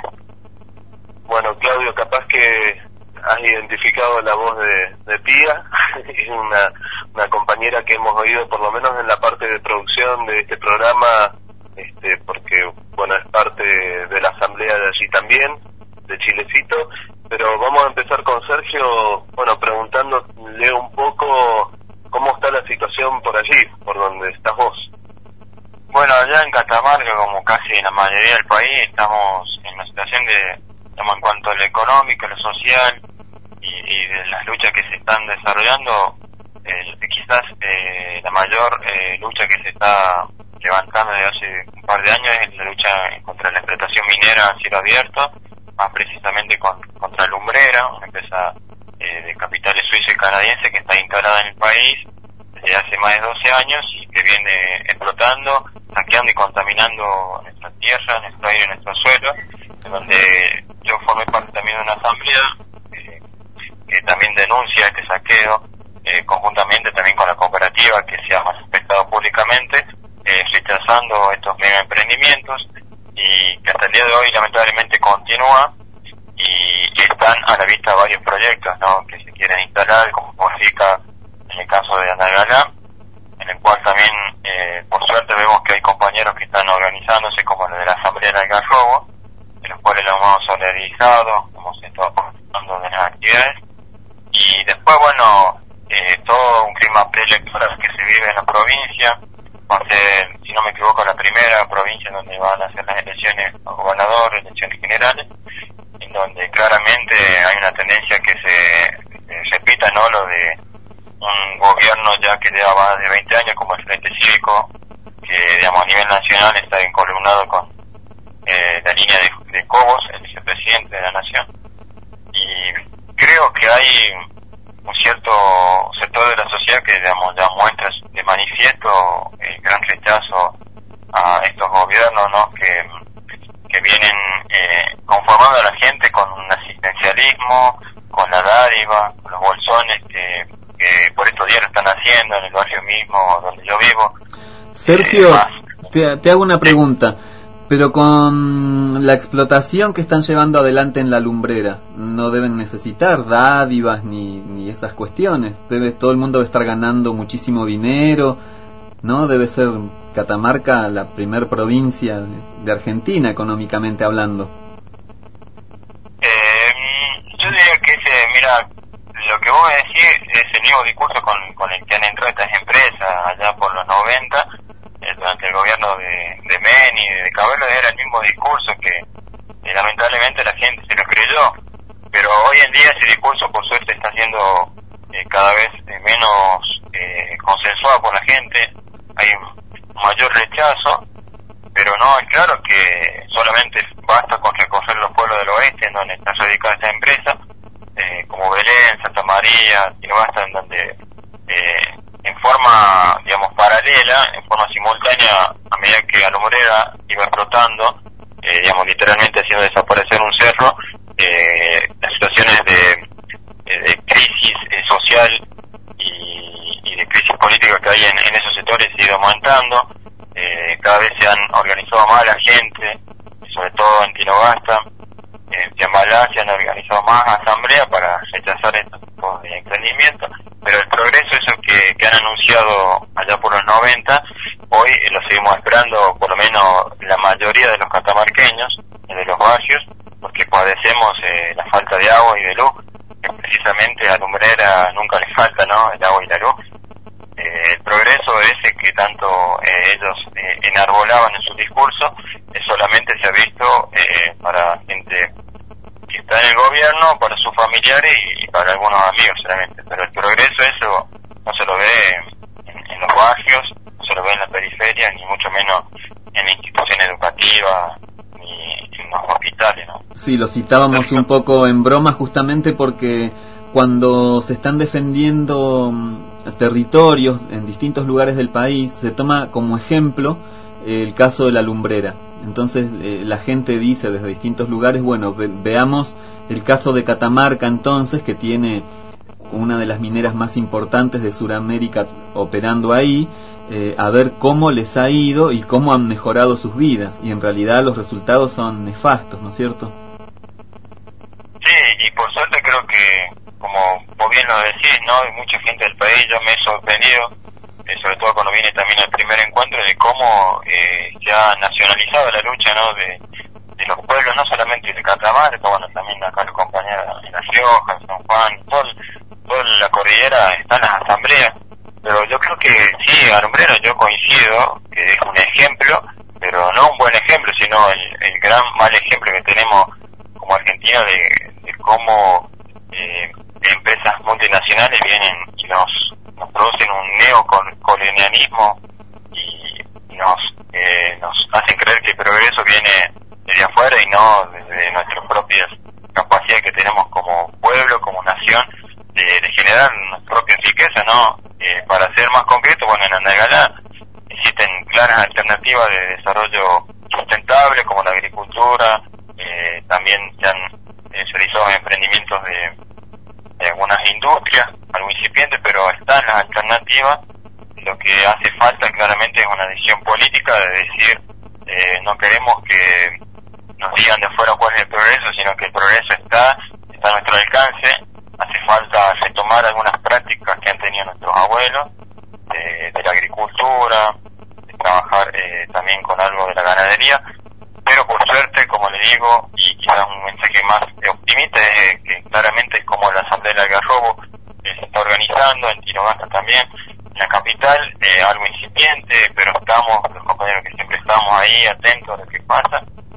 Bueno, Claudio, capaz que has identificado la voz de, de Pía, es una, una compañera que hemos oído por lo menos en la parte de producción de este programa, este, porque bueno, es parte de la asamblea de allí también, de Chilecito, pero vamos a empezar con Sergio, bueno, preguntándole un poco cómo está la situación por allí, por donde estás vos. Bueno, allá en Catamarca, como casi en la mayoría del país, estamos en una situación de, estamos en cuanto a lo económico, lo social y, y de las luchas que se están desarrollando, eh, quizás eh, la mayor eh, lucha que se está levantando desde hace un par de años es la lucha contra la explotación minera a cielo abierto, más precisamente con, contra Lumbrera, una empresa eh, de capitales suizo y canadiense que está instalada en el país desde hace más de doce años y que viene explotando, saqueando y contaminando nuestra tierra, nuestro aire, nuestro suelo, en donde yo formé parte también de una asamblea eh, que también denuncia este saqueo, eh, conjuntamente también con la cooperativa que se ha manifestado públicamente, eh, rechazando estos mega emprendimientos y que hasta el día de hoy lamentablemente continúa y están a la vista varios proyectos, ¿no?, que se quieren instalar, como significa en el caso de Anagalá, en el cual también eh, por suerte vemos que hay compañeros que están organizándose como el de la Asamblea del Algarrobo, en los cuales lo hemos solidarizado, hemos estado participando de las actividades y después bueno eh, todo un clima preelectoral que se vive en la provincia, va a ser, si no me equivoco, la primera provincia en donde van a hacer las elecciones a gobernador, elecciones generales, en donde claramente hay una tendencia que se eh, repita, ¿no?, lo de un gobierno ya que lleva más de veinte años como el Frente Cívico, que digamos a nivel nacional está encolumnado con eh, la línea de, de Cobos, el vicepresidente de la nación, y creo que hay un cierto sector de la sociedad que digamos ya muestra de manifiesto el gran rechazo a estos gobiernos, ¿no?, que, que vienen eh, conformando a la gente con un asistencialismo, con la dádiva, con los bolsones que que por estos días lo están haciendo en el barrio mismo donde yo vivo. Sergio, eh, te, te hago una pregunta, pero con la explotación que están llevando adelante en la Lumbrera, no deben necesitar dádivas ni, ni esas cuestiones, debe, todo el mundo debe estar ganando muchísimo dinero, ¿no? Debe ser Catamarca la primer provincia de, de Argentina económicamente hablando. Eh, yo diría que ese, mira, mismo discurso con, con el que han entrado estas empresas allá por los noventa, eh, durante el gobierno de, de Meni, de Cabello, era el mismo discurso que eh, lamentablemente la gente se lo creyó, pero hoy en día ese discurso por suerte está siendo eh, cada vez eh, menos eh, consensuado por la gente, hay un mayor rechazo, pero no, es claro que solamente basta con recorrer los pueblos del oeste en donde está radicada esta empresa, eh, como Belén, Santa María, Tinogasta, en donde eh, en forma, digamos, paralela, en forma simultánea, a medida que Alumbrera iba explotando, eh, digamos, literalmente haciendo desaparecer un cerro, eh, las situaciones de, de crisis eh, social y, y de crisis política que hay en, en esos sectores ha ido aumentando. Eh, cada vez se han organizado más la gente, sobre todo en Tinogasta, en Chambalá se han organizado más asambleas para rechazar estos tipos de emprendimientos, pero el progreso eso que, que han anunciado allá por los noventa, hoy eh, lo seguimos esperando, por lo menos la mayoría de los catamarqueños, eh, de los barrios, porque padecemos eh, la falta de agua y de luz, que precisamente a Lumbrera nunca les falta, ¿no?, el agua y la luz. Eh, el progreso ese que tanto eh, ellos eh, enarbolaban en su discurso, eh, solamente se ha visto eh, para gente que está en el gobierno, para sus familiares y, y para algunos amigos solamente, pero el progreso eso no se lo ve en, en los barrios, no se lo ve en la periferia, ni mucho menos en la institución educativa, ni en los hospitales, ¿no? Sí, lo citábamos un poco en broma justamente porque cuando se están defendiendo territorios en distintos lugares del país, se toma como ejemplo eh, el caso de la Lumbrera. Entonces eh, la gente dice desde distintos lugares, bueno, ve, veamos el caso de Catamarca entonces, que tiene una de las mineras más importantes de Sudamérica operando ahí, eh, a ver cómo les ha ido y cómo han mejorado sus vidas, y en realidad los resultados son nefastos, ¿no es cierto? Sí, y por suerte creo que, como vos bien lo decís, ¿no?, hay mucha gente del país, yo me he sorprendido, eh, sobre todo cuando viene también el primer encuentro, de cómo eh, se ha nacionalizado la lucha, ¿no?, de, de los pueblos, no solamente de Catamarca, bueno, también acá los compañeros en La Rioja, en San Juan, todo, toda la cordillera están las asambleas, pero yo creo que sí, Alumbrera, yo coincido que es un ejemplo, pero no un buen ejemplo, sino el, el gran mal ejemplo que tenemos como argentinos de, de cómo eh, empresas multinacionales vienen y nos, nos producen un neocolonialismo y nos, eh, nos hacen creer que el progreso viene desde afuera y no desde nuestras propias capacidades que tenemos como pueblo, como nación, de, de generar nuestra propia riqueza, ¿no? Eh, para ser más concreto, bueno, en Andalgalá existen claras alternativas de desarrollo sustentable, como la agricultura, eh, también se han eh, realizado emprendimientos de, de algunas industrias, algo incipientes, pero están las alternativas. Lo que hace falta claramente es una decisión política de decir, eh, no queremos que nos digan de afuera cuál es el progreso, sino que el progreso está, está a nuestro alcance. Hace falta retomar algunas prácticas que han tenido nuestros abuelos, de, de la agricultura, de trabajar eh, también con algo de la ganadería, pero por suerte, como le digo, y quizás un mensaje más optimista, es que claramente es como la Asamblea del Algarrobo eh, se está organizando, en Tinogasta también, en la capital, eh, algo incipiente, pero estamos, los compañeros que siempre estamos ahí atentos a lo que pasa,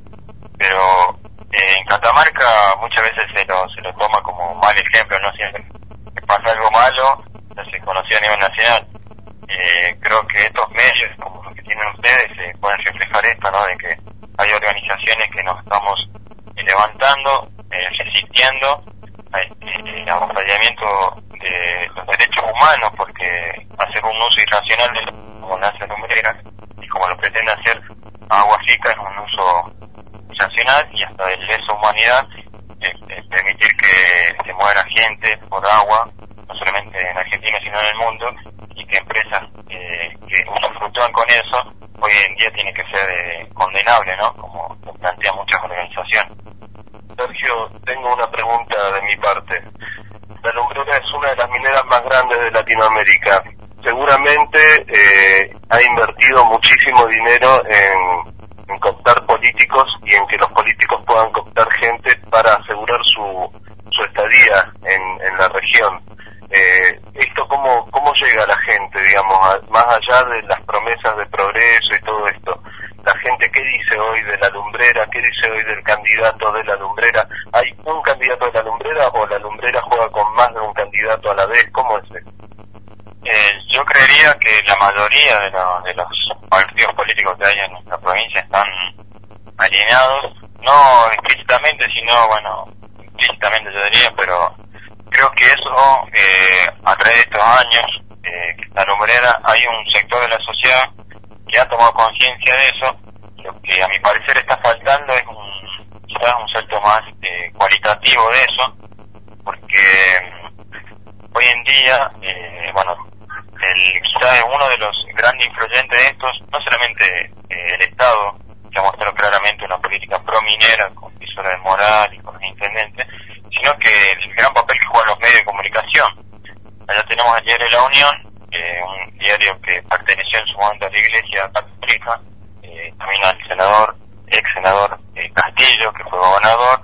pero eh, en Catamarca muchas veces se lo, se lo toma como mal ejemplo, no siempre que pasa algo malo, ya se conoció a nivel nacional. Eh, creo que estos medios, como los que tienen ustedes, eh, pueden reflejar esto, ¿no?, de que hay organizaciones que nos estamos eh, levantando, eh, resistiendo a este avasallamiento de los derechos humanos, porque hacer un uso irracional de como lo hace Alumbrera y como lo pretende hacer Agua Rica es un uso irracional y hasta de lesa humanidad, eh, eh, permitir que se muera gente por agua, no solamente en Argentina sino en el mundo, y que empresas eh, que usufructúan con eso, hoy en día tiene que ser eh, condenable, ¿no?, como lo plantean muchas organizaciones. Sergio, tengo una pregunta de mi parte. La Lumbrera es una de las mineras más grandes de Latinoamérica. Seguramente eh, ha invertido muchísimo dinero en, en cooptar políticos y en que los políticos puedan cooptar gente para asegurar su, su estadía en, en la región. Eh, esto cómo, cómo llega a la gente, digamos, a, más allá de las promesas de progreso y todo esto. La gente, ¿qué dice hoy de la lumbrera? ¿Qué dice hoy del candidato de la lumbrera? ¿Hay un candidato de la lumbrera o la lumbrera juega con más de un candidato a la vez? ¿Cómo es eso? Eh, yo creería que la mayoría de, lo, de los partidos políticos que hay en nuestra provincia están alineados, no explícitamente, sino, bueno, implícitamente yo diría, pero creo que eso, eh, a través de estos años, eh, que la lumbrera, hay un sector de la sociedad que ha tomado conciencia de eso. Lo que a mi parecer está faltando es un, quizás un salto más eh, cualitativo de eso, porque eh, hoy en día, eh, bueno, el, quizás uno de los grandes influyentes de estos, no solamente eh, el Estado, que ha mostrado claramente una política pro-minera con visora de moral y con los intendentes, sino que el gran papel que juegan los medios de comunicación. Allá tenemos el diario La Unión, eh, un diario que perteneció en su momento a la Iglesia Católica, eh, también al senador, ex senador eh, Castillo, que fue gobernador,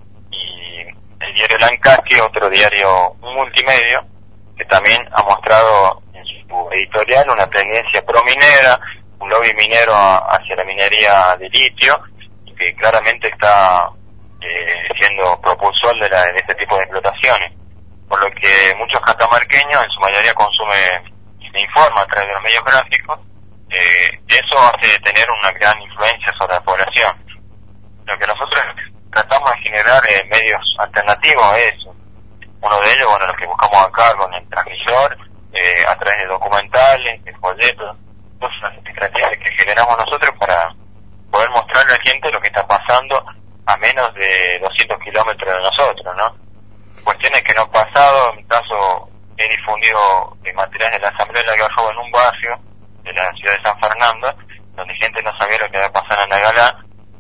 y el diario Lancasti, otro diario multimedio, que también ha mostrado en su editorial una tendencia pro-minera, un lobby minero hacia la minería de litio, y que claramente está eh, siendo propulsor de, la, de este tipo de explotaciones, por lo que muchos catamarqueños, en su mayoría, consumen e informan a través de los medios gráficos. Eh, eso hace tener una gran influencia sobre la población. Lo que nosotros tratamos de generar eh, medios alternativos a eso. Uno de ellos, bueno, los que buscamos acá con el transmisor, eh, a través de documentales, de folletos, todas las estrategias que generamos nosotros para poder mostrarle a la gente lo que está pasando a menos de doscientos kilómetros de nosotros, ¿no? Cuestiones que no han pasado, en mi caso he difundido eh, materiales de la Asamblea de la Garroba en un barrio de la ciudad de San Fernando, donde gente no sabía lo que iba a pasar en Nagalá,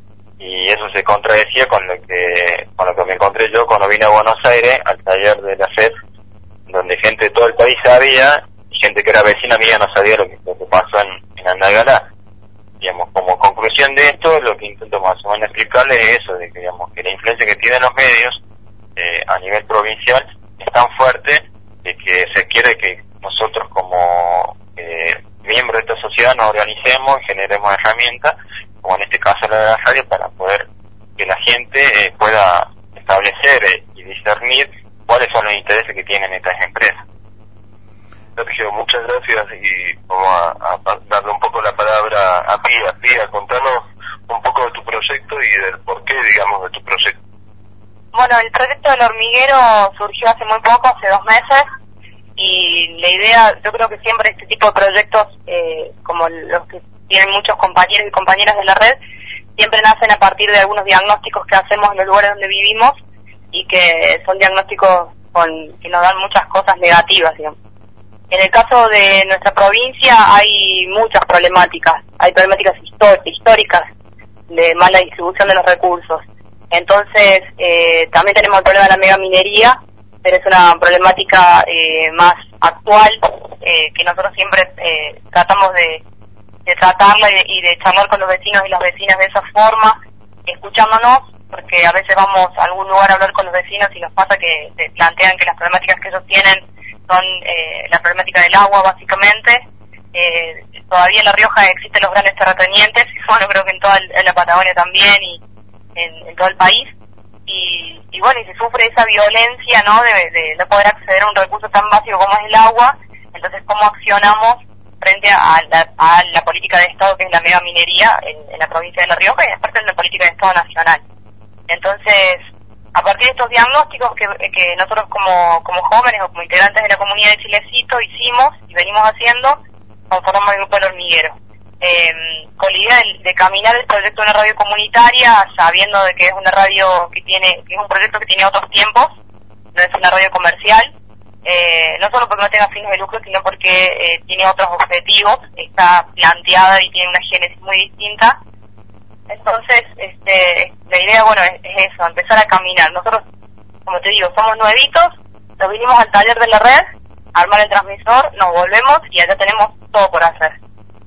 y eso se contradecía con lo que con lo que me encontré yo cuando vine a Buenos Aires al taller de la F E D, donde gente de todo el país sabía, y gente que era vecina mía no sabía lo que, lo que pasó en, en Andagalá. Digamos, como conclusión de esto, lo que intento más o menos explicarles es eso, de que, digamos, que la influencia que tienen los medios eh, a nivel provincial es tan fuerte de que se quiere que nosotros como eh, miembros de esta sociedad nos organicemos y generemos herramientas, como en este caso la de la radio, para poder que la gente eh, pueda establecer eh, y discernir cuáles son los intereses que tienen estas empresas. Sergio, muchas gracias, y vamos a, a darle un poco la palabra a Pía. Pía, contanos un poco de tu proyecto y del porqué, digamos, de tu proyecto. Bueno, el proyecto del hormiguero surgió hace muy poco, hace dos meses, y la idea, yo creo que siempre este tipo de proyectos, eh, como los que tienen muchos compañeros y compañeras de la red, siempre nacen a partir de algunos diagnósticos que hacemos en los lugares donde vivimos, y que son diagnósticos con, que nos dan muchas cosas negativas, digamos. En el caso de nuestra provincia hay muchas problemáticas, hay problemáticas históricas de mala distribución de los recursos. Entonces, eh, también tenemos el problema de la megaminería, pero es una problemática eh, más actual, eh, que nosotros siempre eh, tratamos de, de tratarla y de, y de charlar con los vecinos y las vecinas de esa forma, escuchándonos, porque a veces vamos a algún lugar a hablar con los vecinos y nos pasa que te plantean que las problemáticas que ellos tienen son eh, la problemática del agua, básicamente. Eh, todavía en La Rioja existen los grandes terratenientes, bueno, creo que en toda el, en la Patagonia también, y en, en todo el país, y, y bueno, y se sufre esa violencia, ¿no?, de, de no poder acceder a un recurso tan básico como es el agua. Entonces, ¿cómo accionamos frente a la, a la política de Estado, que es la mega minería en, en la provincia de La Rioja, y aparte en la política de Estado nacional? Entonces, a partir de estos diagnósticos que, que nosotros como, como jóvenes o como integrantes de la comunidad de Chilecito hicimos y venimos haciendo, conformamos el grupo del hormiguero. Eh, con la idea de, de caminar el proyecto de una radio comunitaria, sabiendo de que es una radio que tiene, que es un proyecto que tiene otros tiempos, no es una radio comercial, eh, no solo porque no tenga fines de lucro, sino porque eh, tiene otros objetivos, está planteada y tiene una génesis muy distinta. Entonces, este, la idea, bueno, es, es eso, empezar a caminar. Nosotros, como te digo, somos nuevitos, nos vinimos al taller de la red, armar el transmisor, nos volvemos y acá tenemos todo por hacer.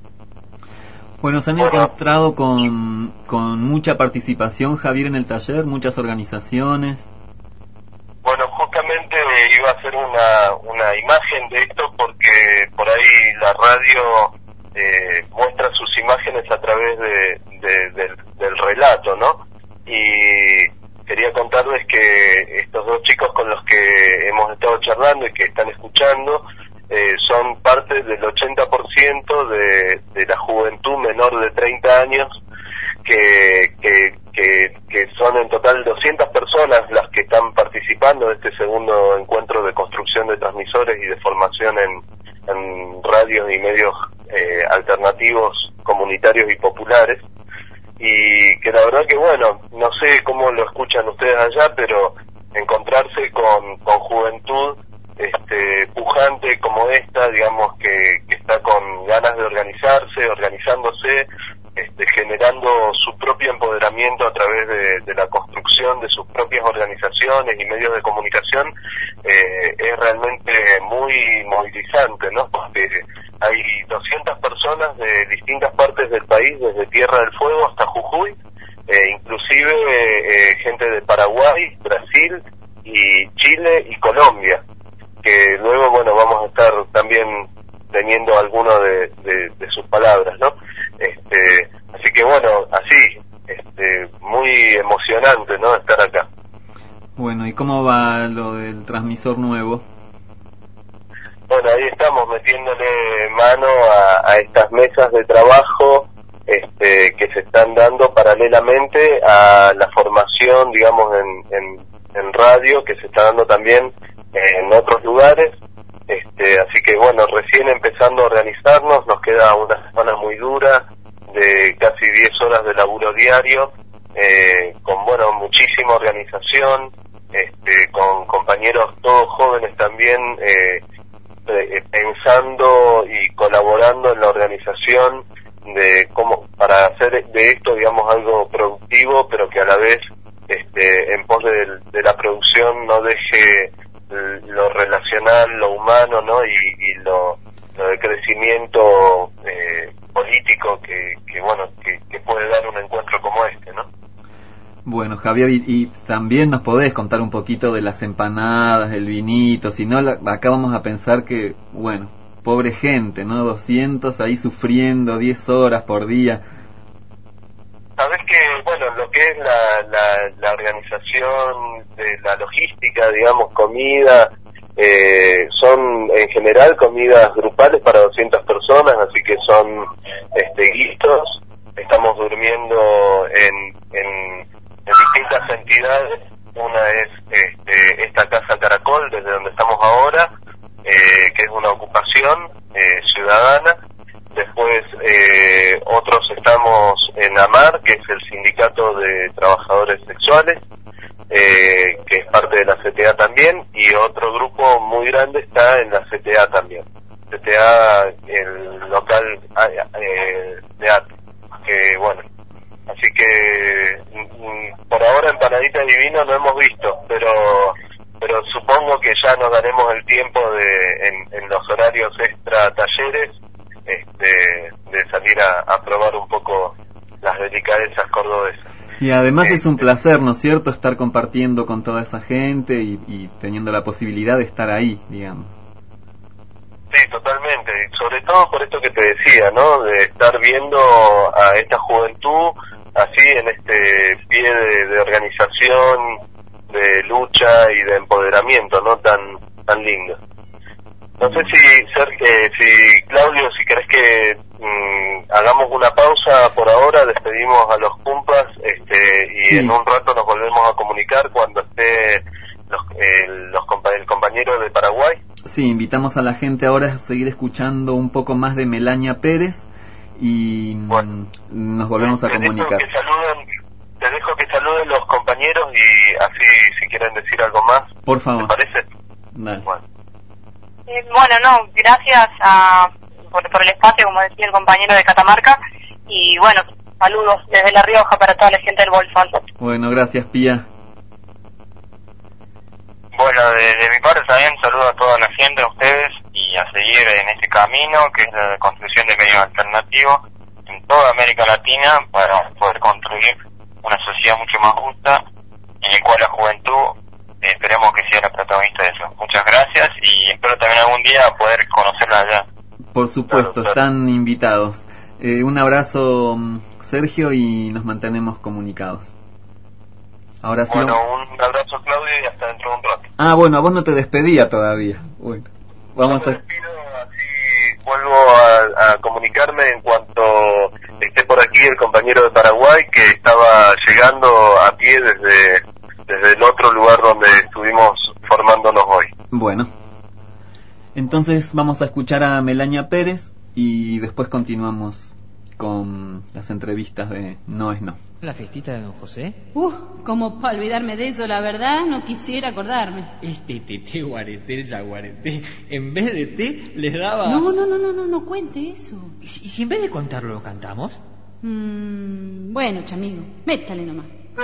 Bueno, se han encontrado con, con mucha participación, Javier, en el taller, muchas organizaciones. Bueno, justamente iba a hacer una, una imagen de esto porque por ahí la radio eh, muestra sus imágenes a través de, de, del, del relato, ¿no? Y quería contarles que estos dos chicos con los que hemos estado charlando y que están escuchando eh, son parte del ochenta por ciento de, de la juventud menor de treinta años, que, que, que, que son en total doscientas personas las que están participando de este segundo encuentro de construcción de transmisores y de formación en, en radios y medios eh, alternativos, comunitarios y populares. Y que la verdad que, bueno, no sé cómo lo escuchan ustedes allá, pero encontrarse con, con juventud este, pujante como esta, digamos, que, que está con ganas de organizarse, organizándose, este, generando su propio empoderamiento a través de, de la construcción de sus propias organizaciones y medios de comunicación, eh, es realmente muy movilizante, ¿no? Porque hay doscientas personas de distintas partes del país, desde Tierra del Fuego hasta Jujuy, eh, inclusive eh, gente de Paraguay, Brasil y Chile y Colombia, que luego, bueno, vamos a estar también teniendo alguno de, de, de sus palabras, ¿no? Este, así que bueno, así, este, muy emocionante, ¿no?, estar acá. Bueno, ¿y cómo va lo del transmisor nuevo? Bueno, ahí estamos metiéndole mano a, a estas mesas de trabajo este, que se están dando paralelamente a la formación, digamos, en, en, en radio, que se está dando también en otros lugares. Este, así que bueno, recién empezando a organizarnos, nos queda una semana muy dura de casi diez horas de laburo diario, eh, con bueno, muchísima organización, este, con compañeros todos jóvenes también, eh, eh, pensando y colaborando en la organización de cómo, para hacer de esto, digamos, algo productivo, pero que a la vez, este, en pos de, de la producción no deje lo relacional, lo humano, ¿no? Y, y lo, lo de crecimiento eh, político que, que bueno, que, que puede dar un encuentro como este, ¿no? Bueno, Javier, y, y también nos podés contar un poquito de las empanadas, el vinito, si no, la, acá vamos a pensar que, bueno, pobre gente, ¿no? doscientos ahí sufriendo diez horas por día. Sabes que, bueno, lo que es la, la, la organización de la logística, digamos, comida, eh, son en general comidas grupales para doscientas personas, así que son este, guisos. Estamos durmiendo en, en, en distintas entidades. Una es este, esta Casa Caracol, desde donde estamos ahora, eh, que es una ocupación eh, ciudadana. Después eh, otros estamos en AMAR, que es el Sindicato de Trabajadores Sexuales, eh, que es parte de la C T A también, y otro grupo muy grande está en la C T A también. C T A, el local eh, de arte, que bueno, así que mm, por ahora empanadita y vino no hemos visto, pero pero supongo que ya nos daremos el tiempo de en, en los horarios extra talleres, Este, de salir a, a probar un poco las delicadezas cordobesas. Y además eh, es un placer, ¿no es cierto?, estar compartiendo con toda esa gente y, y teniendo la posibilidad de estar ahí, digamos. Sí, totalmente, y sobre todo por esto que te decía, ¿no?, de estar viendo a esta juventud así en este pie de, de organización, de lucha y de empoderamiento, ¿no?, tan, tan lindo. No sé si, eh, si Claudio, si querés que mmm, hagamos una pausa por ahora, despedimos a los cumpas, este, y sí, en un rato nos volvemos a comunicar cuando esté los, eh, los compa el compañero de Paraguay. Sí, invitamos a la gente ahora a seguir escuchando un poco más de Melania Pérez y bueno, nos volvemos a comunicar. Dejo que saluden, te dejo que saluden los compañeros y así si quieren decir algo más. Por favor. ¿Te parece? Dale. Bueno. Eh, bueno, no, gracias a, por, por el espacio, como decía el compañero de Catamarca, y bueno, saludos desde La Rioja para toda la gente del Bolsón. Bueno, gracias, Pía. Bueno, de, de mi parte también saludo a toda la gente, a ustedes, y a seguir en este camino que es la construcción de medios alternativos en toda América Latina para poder construir una sociedad mucho más justa, en el cual la juventud esperemos que sea la protagonista de eso. Muchas gracias y espero también algún día poder conocerla allá. Por supuesto, claro, claro. Están invitados. Eh, un abrazo, Sergio, y nos mantenemos comunicados. Ahora sí. Bueno, un abrazo, Claudio, y hasta dentro de un rato. Ah, bueno, a vos no te despedía todavía. Bueno, vamos no a... despido, así vuelvo a, a comunicarme en cuanto esté por aquí el compañero de Paraguay que estaba llegando a pie desde, desde el otro lugar donde estuvimos formándonos hoy. Bueno, entonces vamos a escuchar a Melania Pérez y después continuamos con las entrevistas de No es No. ¿La fiestita de don José? Uh, como para olvidarme de eso, la verdad no quisiera acordarme. Este teté guareté, el jaguareté, en vez de té les daba... No, no, no, no, no, no cuente eso. ¿Y si, y si en vez de contarlo lo cantamos? Mm, bueno, chamigo, métale nomás.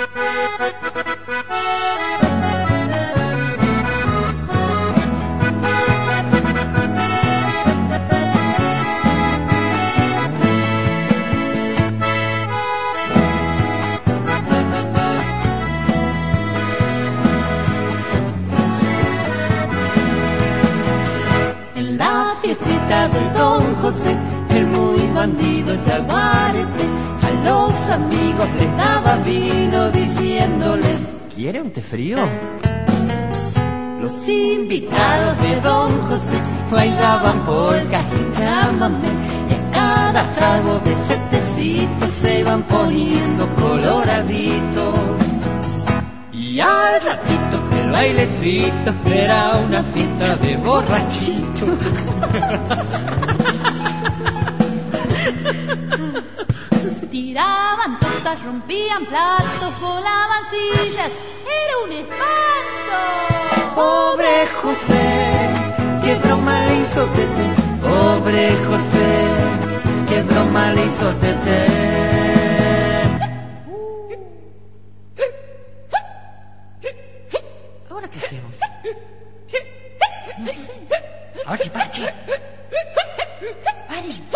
La fiestita del don José, el muy bandido Jaguarete, a los amigos les daba vino diciéndoles: ¿quiere un té frío? Los invitados de don José bailaban polcas y chamamé, y en cada trago de ese tecito se iban poniendo coloraditos. Y al ratito el bailecito era una fiesta de borrachito. Tiraban tortas, rompían platos, volaban sillas, era un espanto. Pobre José, qué broma le hizo Tete. Pobre José, qué broma le hizo Tete. ¿Ahora qué hacemos? No sé. A ver si para, che. Pare.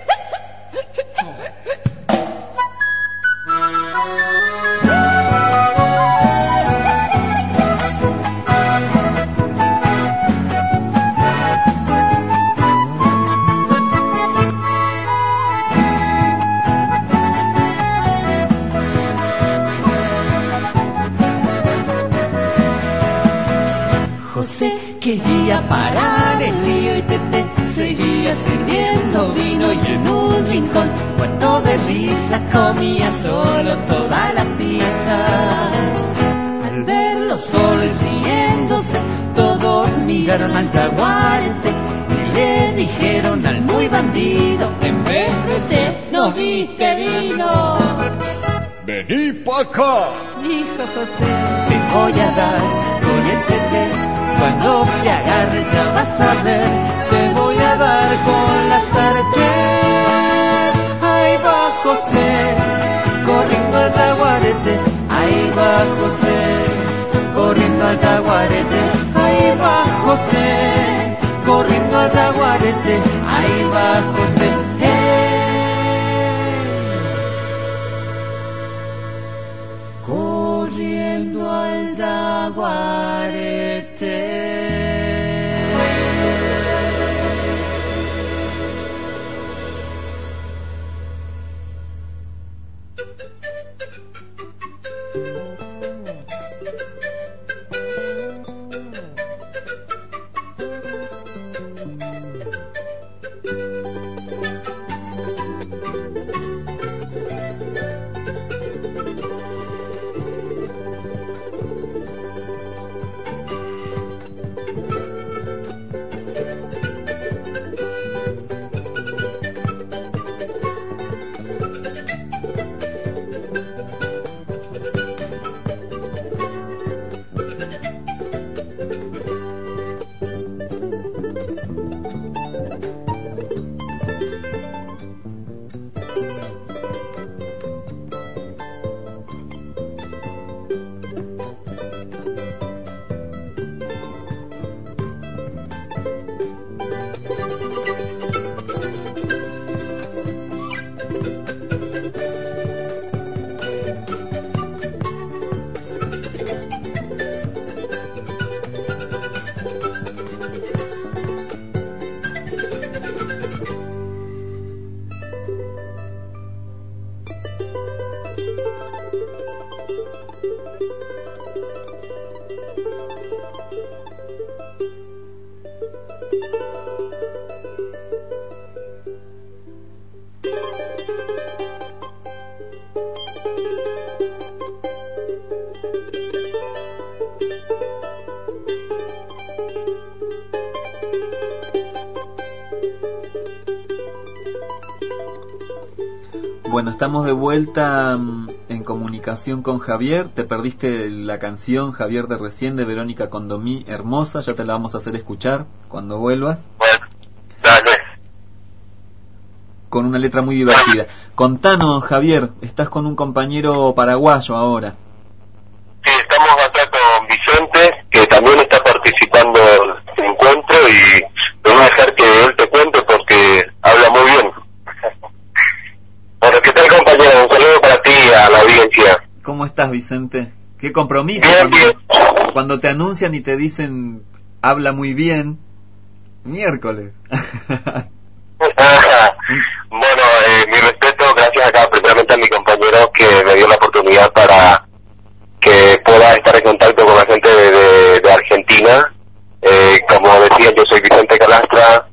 José quería parar el lío y Tete seguía sirviendo vino, y en un rincón, muerto de risa, comía solo toda la pizza. Al verlo solo y riéndose, todos miraron al Jaguarete y le dijeron al muy bandido: en vez de té nos diste vino. Vení pa' acá, Hijo José, te voy a dar con ese té. Cuando te agarre ya vas a ver, te voy a dar con la sartén. Ahí va José, corriendo al Jaguarete. Ahí va José, corriendo al Jaguarete. Ahí va José, corriendo al Jaguarete. Ahí va José. Hey. Corriendo al Jaguarete. Bueno, estamos de vuelta um, en comunicación con Javier. Te perdiste la canción Javier de recién de Verónica Condomí, hermosa, ya te la vamos a hacer escuchar cuando vuelvas. Bueno, dale. Con una letra muy divertida. Contanos, Javier, estás con un compañero paraguayo ahora. Sí, estamos acá con Vicente, que también está participando en el encuentro, y voy a dejar que él te cuente porque habla muy bien. Bueno, ¿qué tal, compañero? Un saludo para ti, a la audiencia. ¿Cómo estás, Vicente? ¿Qué compromiso? Bien, cuando, bien. Cuando te anuncian y te dicen habla muy bien, miércoles. Bueno, eh, mi respeto, gracias acá primeramente a mi compañero que me dio la oportunidad para que pueda estar en contacto con la gente de, de, de Argentina. Eh, como decía, yo soy Vicente Calastra,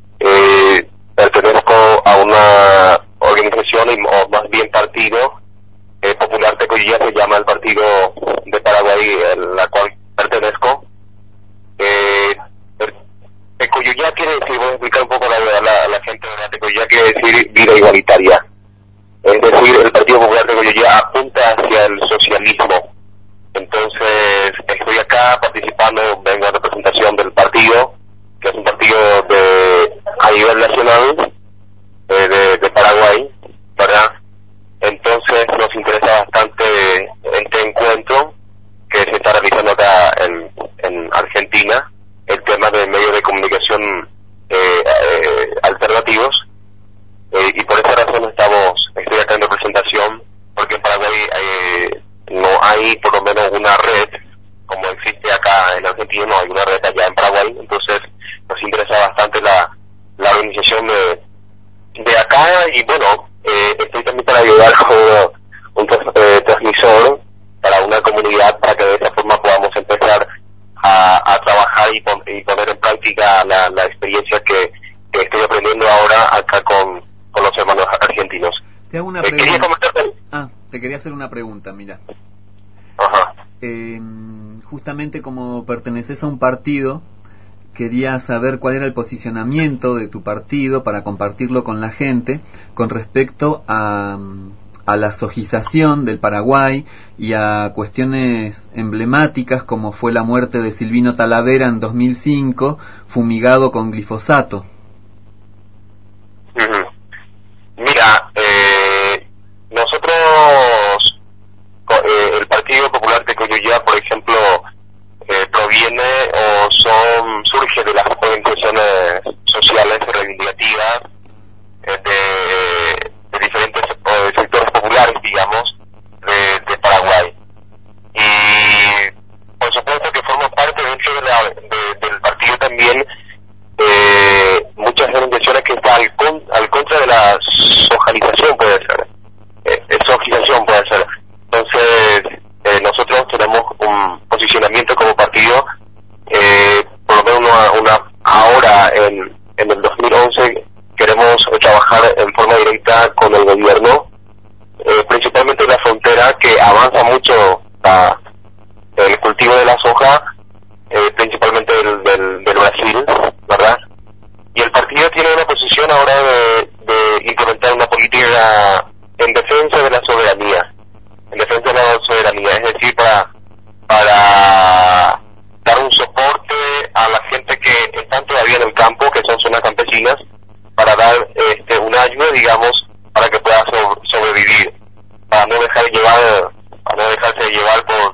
eh, pertenezco a una organización, o más bien partido, eh, Popular Tecoyuyá se llama el partido de Paraguay, a la cual pertenezco. Eh, Tecoyuyá quiere decir, voy a explicar un poco a la, la, la gente de la Tecoyuyá, quiere decir vida igualitaria. Es decir, el Partido Popular Tecoyuyá apunta hacia el socialismo. Entonces, estoy acá participando, vengo en representación del partido, que es un partido de a nivel nacional, eh, de, de Paraguay, ¿verdad? Entonces, nos interesa bastante este encuentro que se está realizando acá en, en Argentina, el tema de medios de comunicación eh, eh, alternativos, eh, y por esa razón estamos, estoy acá en representación, porque en Paraguay eh, no hay por lo menos una red, como existe acá en Argentina, no hay una red allá en Paraguay, entonces nos interesa bastante la, la organización de, de acá, y bueno, eh, estoy también para ayudar con un tras, eh, transmisor para una comunidad, para que de esa forma podamos empezar a, a trabajar y, pon, y poner en práctica la, la experiencia que, que estoy aprendiendo ahora acá con, con los hermanos argentinos. Te hago una eh, pregunta. Ah, te quería hacer una pregunta, mira. Ajá. Eh, justamente como perteneces a un partido, quería saber cuál era el posicionamiento de tu partido para compartirlo con la gente con respecto a, a la sojización del Paraguay y a cuestiones emblemáticas como fue la muerte de Silvino Talavera en dos mil cinco, fumigado con glifosato. Uh-huh. Mira, eh, nosotros, eh, el Partido Popular Tecoyuyá, por ejemplo, eh, proviene o son surge de las organizaciones sociales reivindicativas eh, de, de diferentes eh, sectores populares, digamos, de, de Paraguay. Y por supuesto que forma parte dentro de la, de, del partido también eh, muchas organizaciones que están al, con, al contra de la sojalización, puede ser, eh, sojización puede ser. Entonces, eh, nosotros tenemos un posicionamiento como partido, eh, por lo menos una, una ahora en, en el dos mil once queremos trabajar en forma directa con el gobierno, eh, principalmente en la frontera, que avanza mucho la, el cultivo de la soja, eh, principalmente del, del, del Brasil, ¿verdad? Y el partido tiene una posición ahora de, de implementar una política en defensa de la soberanía, en defensa de la soberanía, es decir, para, para dar un soporte a la gente que están todavía en el campo, que son zonas campesinas, para dar este, una ayuda, digamos, para que pueda so, sobrevivir, para no dejar llevar, para no dejarse llevar por,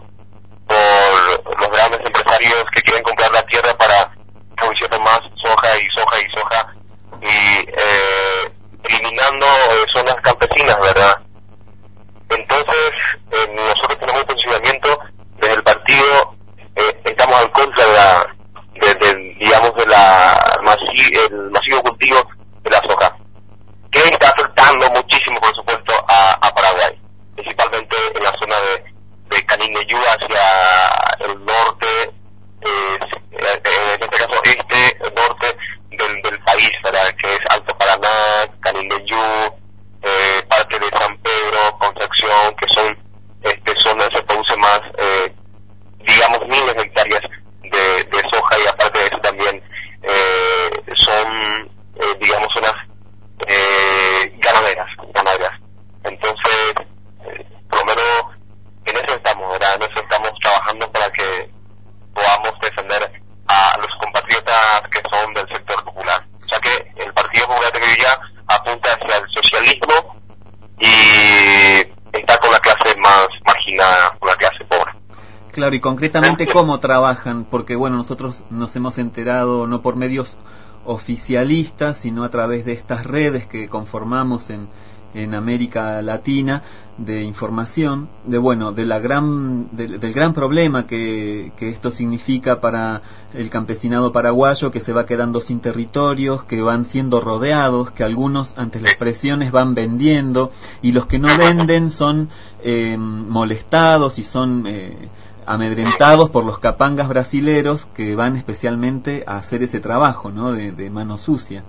por los grandes empresarios que quieren comprar la tierra para producir más soja y soja y soja, y eh, eliminando eh, zonas campesinas, ¿verdad? Entonces, eh, nosotros tenemos un posicionamiento desde el partido, eh, estamos al contra de la, de, de, digamos, de la masi, el masivo cultivo de la soja, que está afectando muchísimo, por supuesto, a, a Paraguay, principalmente en la zona de, de Canindeyú hacia el norte, eh, en este caso este, el norte del, del país, ¿verdad? Que es Alto Paraná, Canindeyú, eh, parte de San Pedro, Concepción, que son Claro, y concretamente cómo trabajan, porque bueno, nosotros nos hemos enterado no por medios oficialistas, sino a través de estas redes que conformamos en, en América Latina de información, de bueno, de la gran, de, del gran problema que, que esto significa para el campesinado paraguayo, que se va quedando sin territorios, que van siendo rodeados, que algunos ante las presiones van vendiendo, y los que no venden son eh, molestados y son eh, amedrentados por los capangas brasileros que van especialmente a hacer ese trabajo, ¿no?, de, de mano sucia.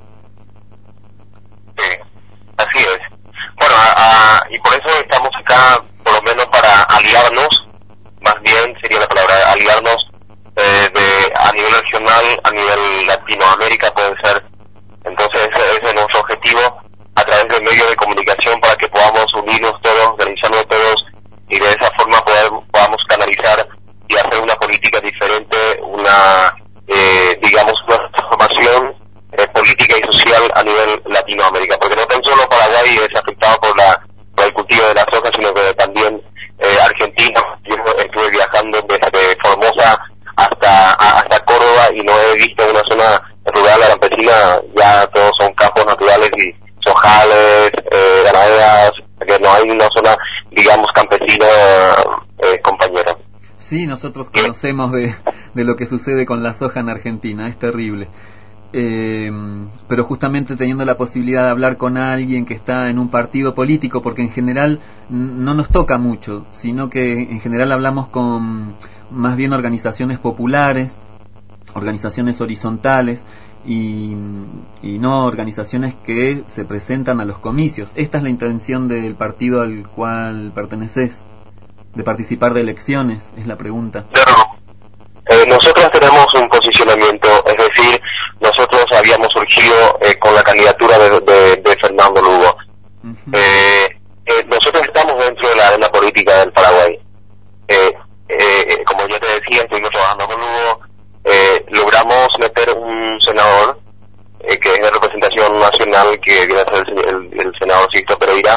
Sí, así es. Bueno, a, a, y por eso estamos acá, por lo menos para aliarnos, más bien sería la palabra, aliarnos eh, de, a nivel regional, a nivel Latinoamérica puede ser. Entonces ese, ese es nuestro objetivo, a través de medios de comunicación, para que podamos unirnos todos, organizarnos todos, y de esa forma poder, podamos canalizar y hacer una política diferente, una, eh, digamos, una transformación eh, política y social a nivel Latinoamérica, porque no tan solo Paraguay es afectado por, la, por el cultivo de la soja, sino que también eh, Argentina. Yo estuve viajando desde Formosa hasta hasta Córdoba y no he visto una zona rural campesina, ya todos son campos naturales y sojales, eh, ganaderas, que no hay una zona, digamos, campesina, eh, compañera. Sí, nosotros conocemos de, de lo que sucede con la soja en Argentina, es terrible. Eh, pero justamente teniendo la posibilidad de hablar con alguien que está en un partido político, porque en general no nos toca mucho, sino que en general hablamos con más bien organizaciones populares, organizaciones horizontales, y, y no organizaciones que se presentan a los comicios. Esta es la intención del partido al cual perteneces, de participar de elecciones, es la pregunta. No, eh, nosotros tenemos un posicionamiento, es decir, nosotros habíamos surgido eh, con la candidatura de, de, de Fernando Lugo. Uh-huh. eh, eh, nosotros estamos dentro de la arena política del Paraguay. Eh, eh, como yo te decía, estuvimos trabajando con Lugo. Eh, logramos meter un senador eh, que es de representación nacional, que viene a ser el, el, el senador Sixto Pereira,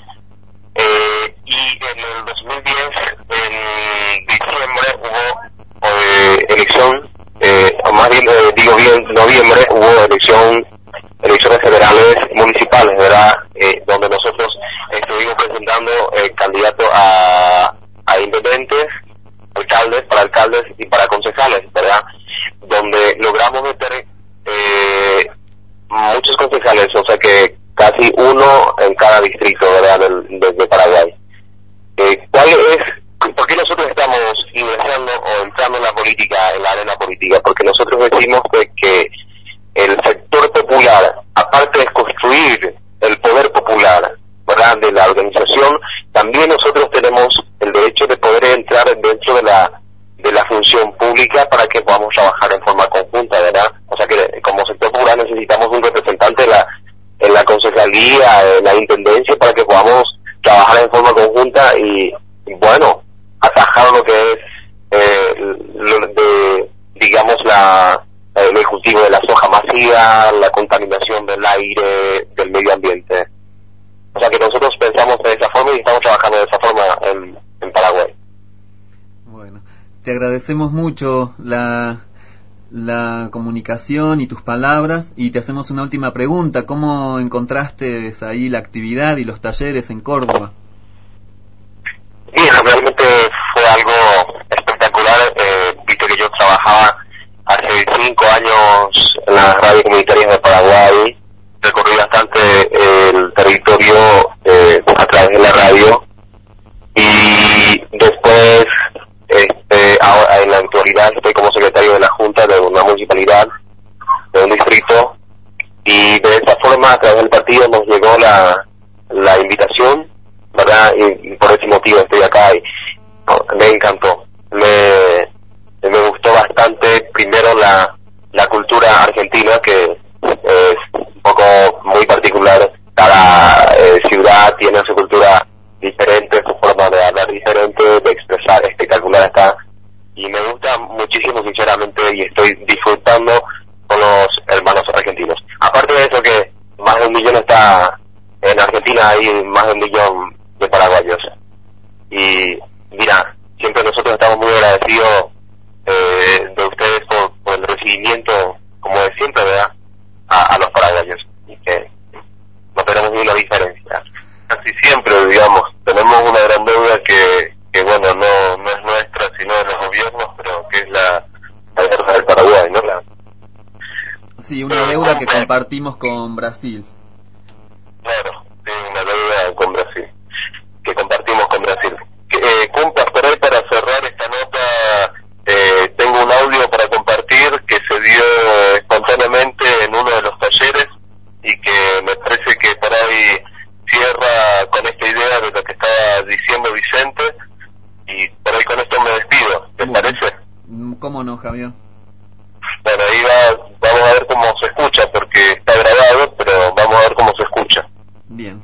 eh, y en el dos mil diez, en diciembre, hubo eh, elección, eh, o más bien, eh, digo bien, noviembre, hubo elección, elecciones generales municipales, ¿verdad?, eh, donde nosotros estuvimos presentando eh, candidatos a, a intendentes, alcaldes, para alcaldes y para concejales, ¿verdad?, donde logramos meter eh, muchos concejales, o sea que casi uno en cada distrito, ¿verdad?, de, de, de Paraguay. Eh, ¿Cuál es, por qué nosotros estamos ingresando o entrando en la política, en la arena política? Porque nosotros decimos que, que el sector popular, aparte de construir el poder popular, ¿verdad?, de la organización, también nosotros tenemos el derecho de poder entrar dentro de la de la función pública para que podamos trabajar en forma conjunta, ¿verdad? O sea que como sector popular necesitamos un representante en la, en la concejalía, en la intendencia, para que podamos trabajar en forma conjunta y, y bueno, atajar lo que es, eh, lo de, digamos, la, el cultivo de la soja masiva, la contaminación del aire, del medio ambiente. O sea que nosotros pensamos de esa forma y estamos trabajando de esa forma en, en Paraguay. Bueno, te agradecemos mucho la, la comunicación y tus palabras, y te hacemos una última pregunta. ¿Cómo encontraste ahí la actividad y los talleres en Córdoba? Bien, realmente fue algo espectacular. Eh, viste que yo trabajaba hace cinco años en las radios comunitarias de Paraguay, recorrí bastante el territorio eh, a través de la radio, y después este, ahora en la actualidad estoy como secretario de la Junta de una municipalidad, de un distrito, y de esa forma a través del partido nos llegó la, la invitación, ¿verdad? Y, y por ese motivo estoy acá y no, me encantó, me, me gustó bastante primero la, la cultura argentina, que es un poco muy particular. Cada eh, ciudad tiene su cultura diferente, su forma de hablar diferente, de expresar espectacular está, y me gusta muchísimo sinceramente, y estoy disfrutando con los hermanos argentinos. Aparte de eso, que más de un millón está en Argentina, hay más de un millón de paraguayos, y mira, siempre nosotros estamos muy agradecidos compartimos con Brasil. Claro, sí, una deuda con Brasil, que compartimos con Brasil. Que, eh, Cumpas, por ahí para cerrar esta nota, eh, tengo un audio para compartir que se dio espontáneamente en uno de los talleres y que me parece que por ahí cierra con esta idea de lo que estaba diciendo Vicente, y por ahí con esto me despido, ¿te bueno, parece? ¿Cómo no, Javier? Bueno, ahí va, vamos a ver cómo se escucha, porque está grabado, pero vamos a ver cómo se escucha. Bien.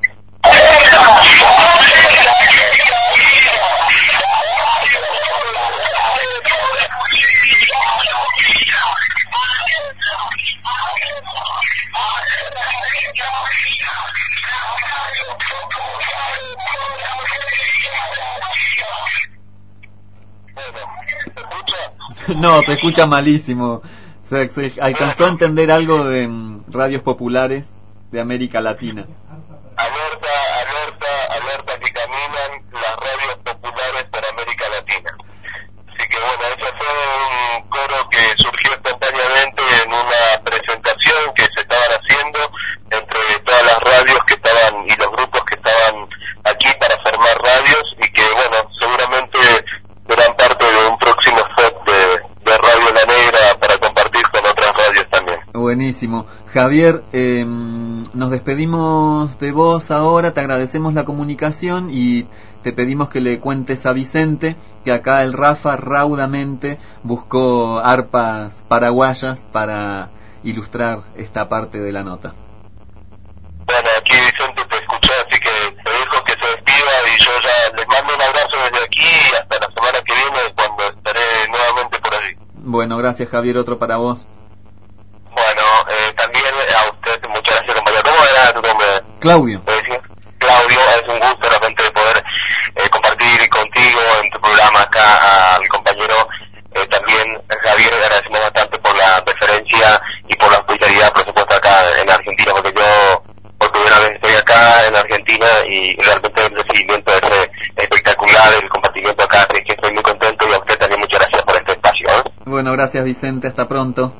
No, se escucha malísimo. Se, se alcanzó a entender algo de um, radios populares de América Latina. Alerta, alerta, alerta que caminan las radios populares por América Latina. Así que bueno, ese fue un coro que surgió espontáneamente en una presentación que se estaban haciendo entre todas las radios que estaban y los grupos que estaban aquí para formar radios, y que bueno, seguramente serán parte de un próximo spot de, de Radio La Negra para compartir con otras radios también. Buenísimo. Javier, eh, nos despedimos de vos ahora, te agradecemos la comunicación y te pedimos que le cuentes a Vicente que acá el Rafa raudamente buscó arpas paraguayas para ilustrar esta parte de la nota. Bueno, aquí Vicente te escuchó, así que te dejo que se despida y yo ya les mando un abrazo desde aquí y hasta la semana que viene, cuando estaré nuevamente por allí. Bueno, gracias Javier, otro para vos. Bueno, eh, también a usted, muchas gracias compañero. ¿Cómo era tu nombre? Claudio. Claudio, es un gusto realmente poder eh, compartir contigo en tu programa acá al compañero. Eh, también Javier, agradecemos bastante por la preferencia y por la hospitalidad, por supuesto, acá en Argentina, porque yo por primera vez estoy acá en Argentina y realmente el recibimiento es espectacular, el compartimiento acá, así que estoy muy contento, y a usted también muchas gracias por este espacio, ¿eh? Bueno, gracias Vicente, hasta pronto.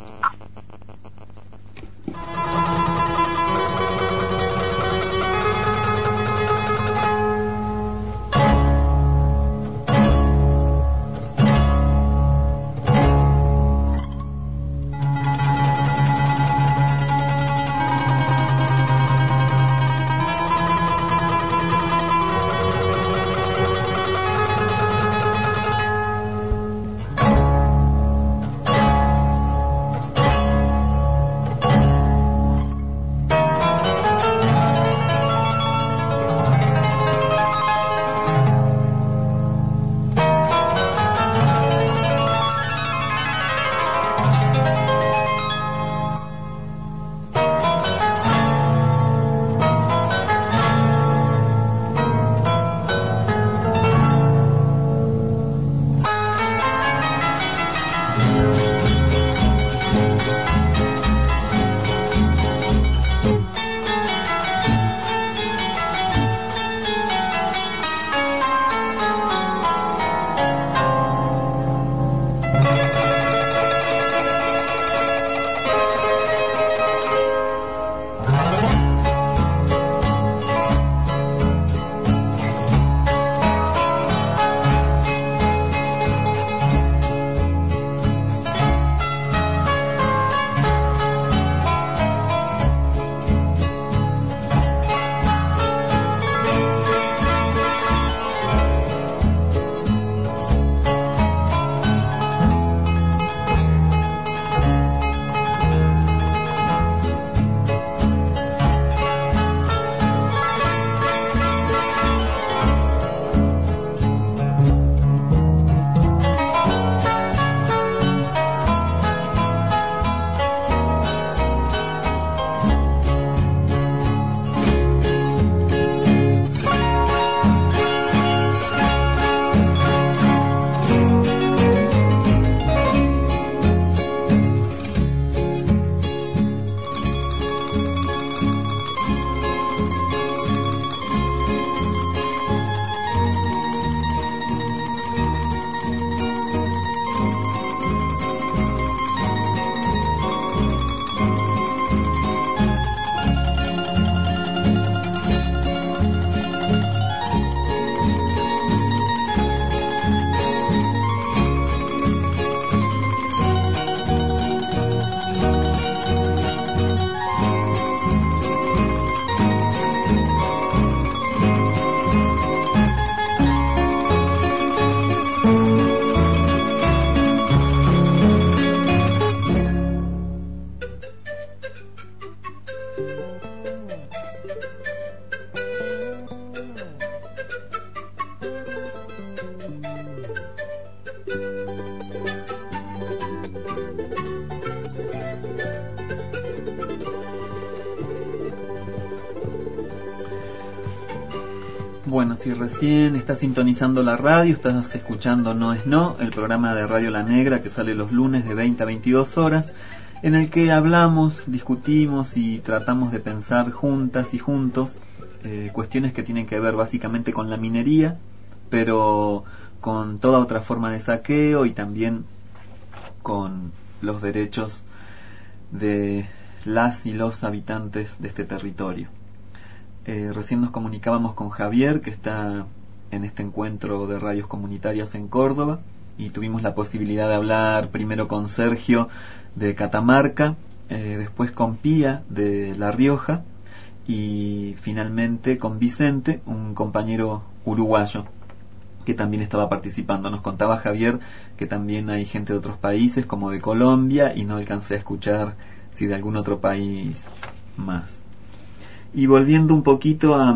Bueno, si recién estás sintonizando la radio, estás escuchando No es No, el programa de Radio La Negra que sale los lunes de veinte a veintidós horas, en el que hablamos, discutimos y tratamos de pensar juntas y juntos eh, cuestiones que tienen que ver básicamente con la minería, pero con toda otra forma de saqueo y también con los derechos de las y los habitantes de este territorio. Eh, recién nos comunicábamos con Javier, que está en este encuentro de radios comunitarias en Córdoba, y tuvimos la posibilidad de hablar primero con Sergio de Catamarca, eh, después con Pía de La Rioja y finalmente con Vicente, un compañero uruguayo que también estaba participando. Nos contaba Javier que también hay gente de otros países como de Colombia, y no alcancé a escuchar si de algún otro país más. Y volviendo un poquito a,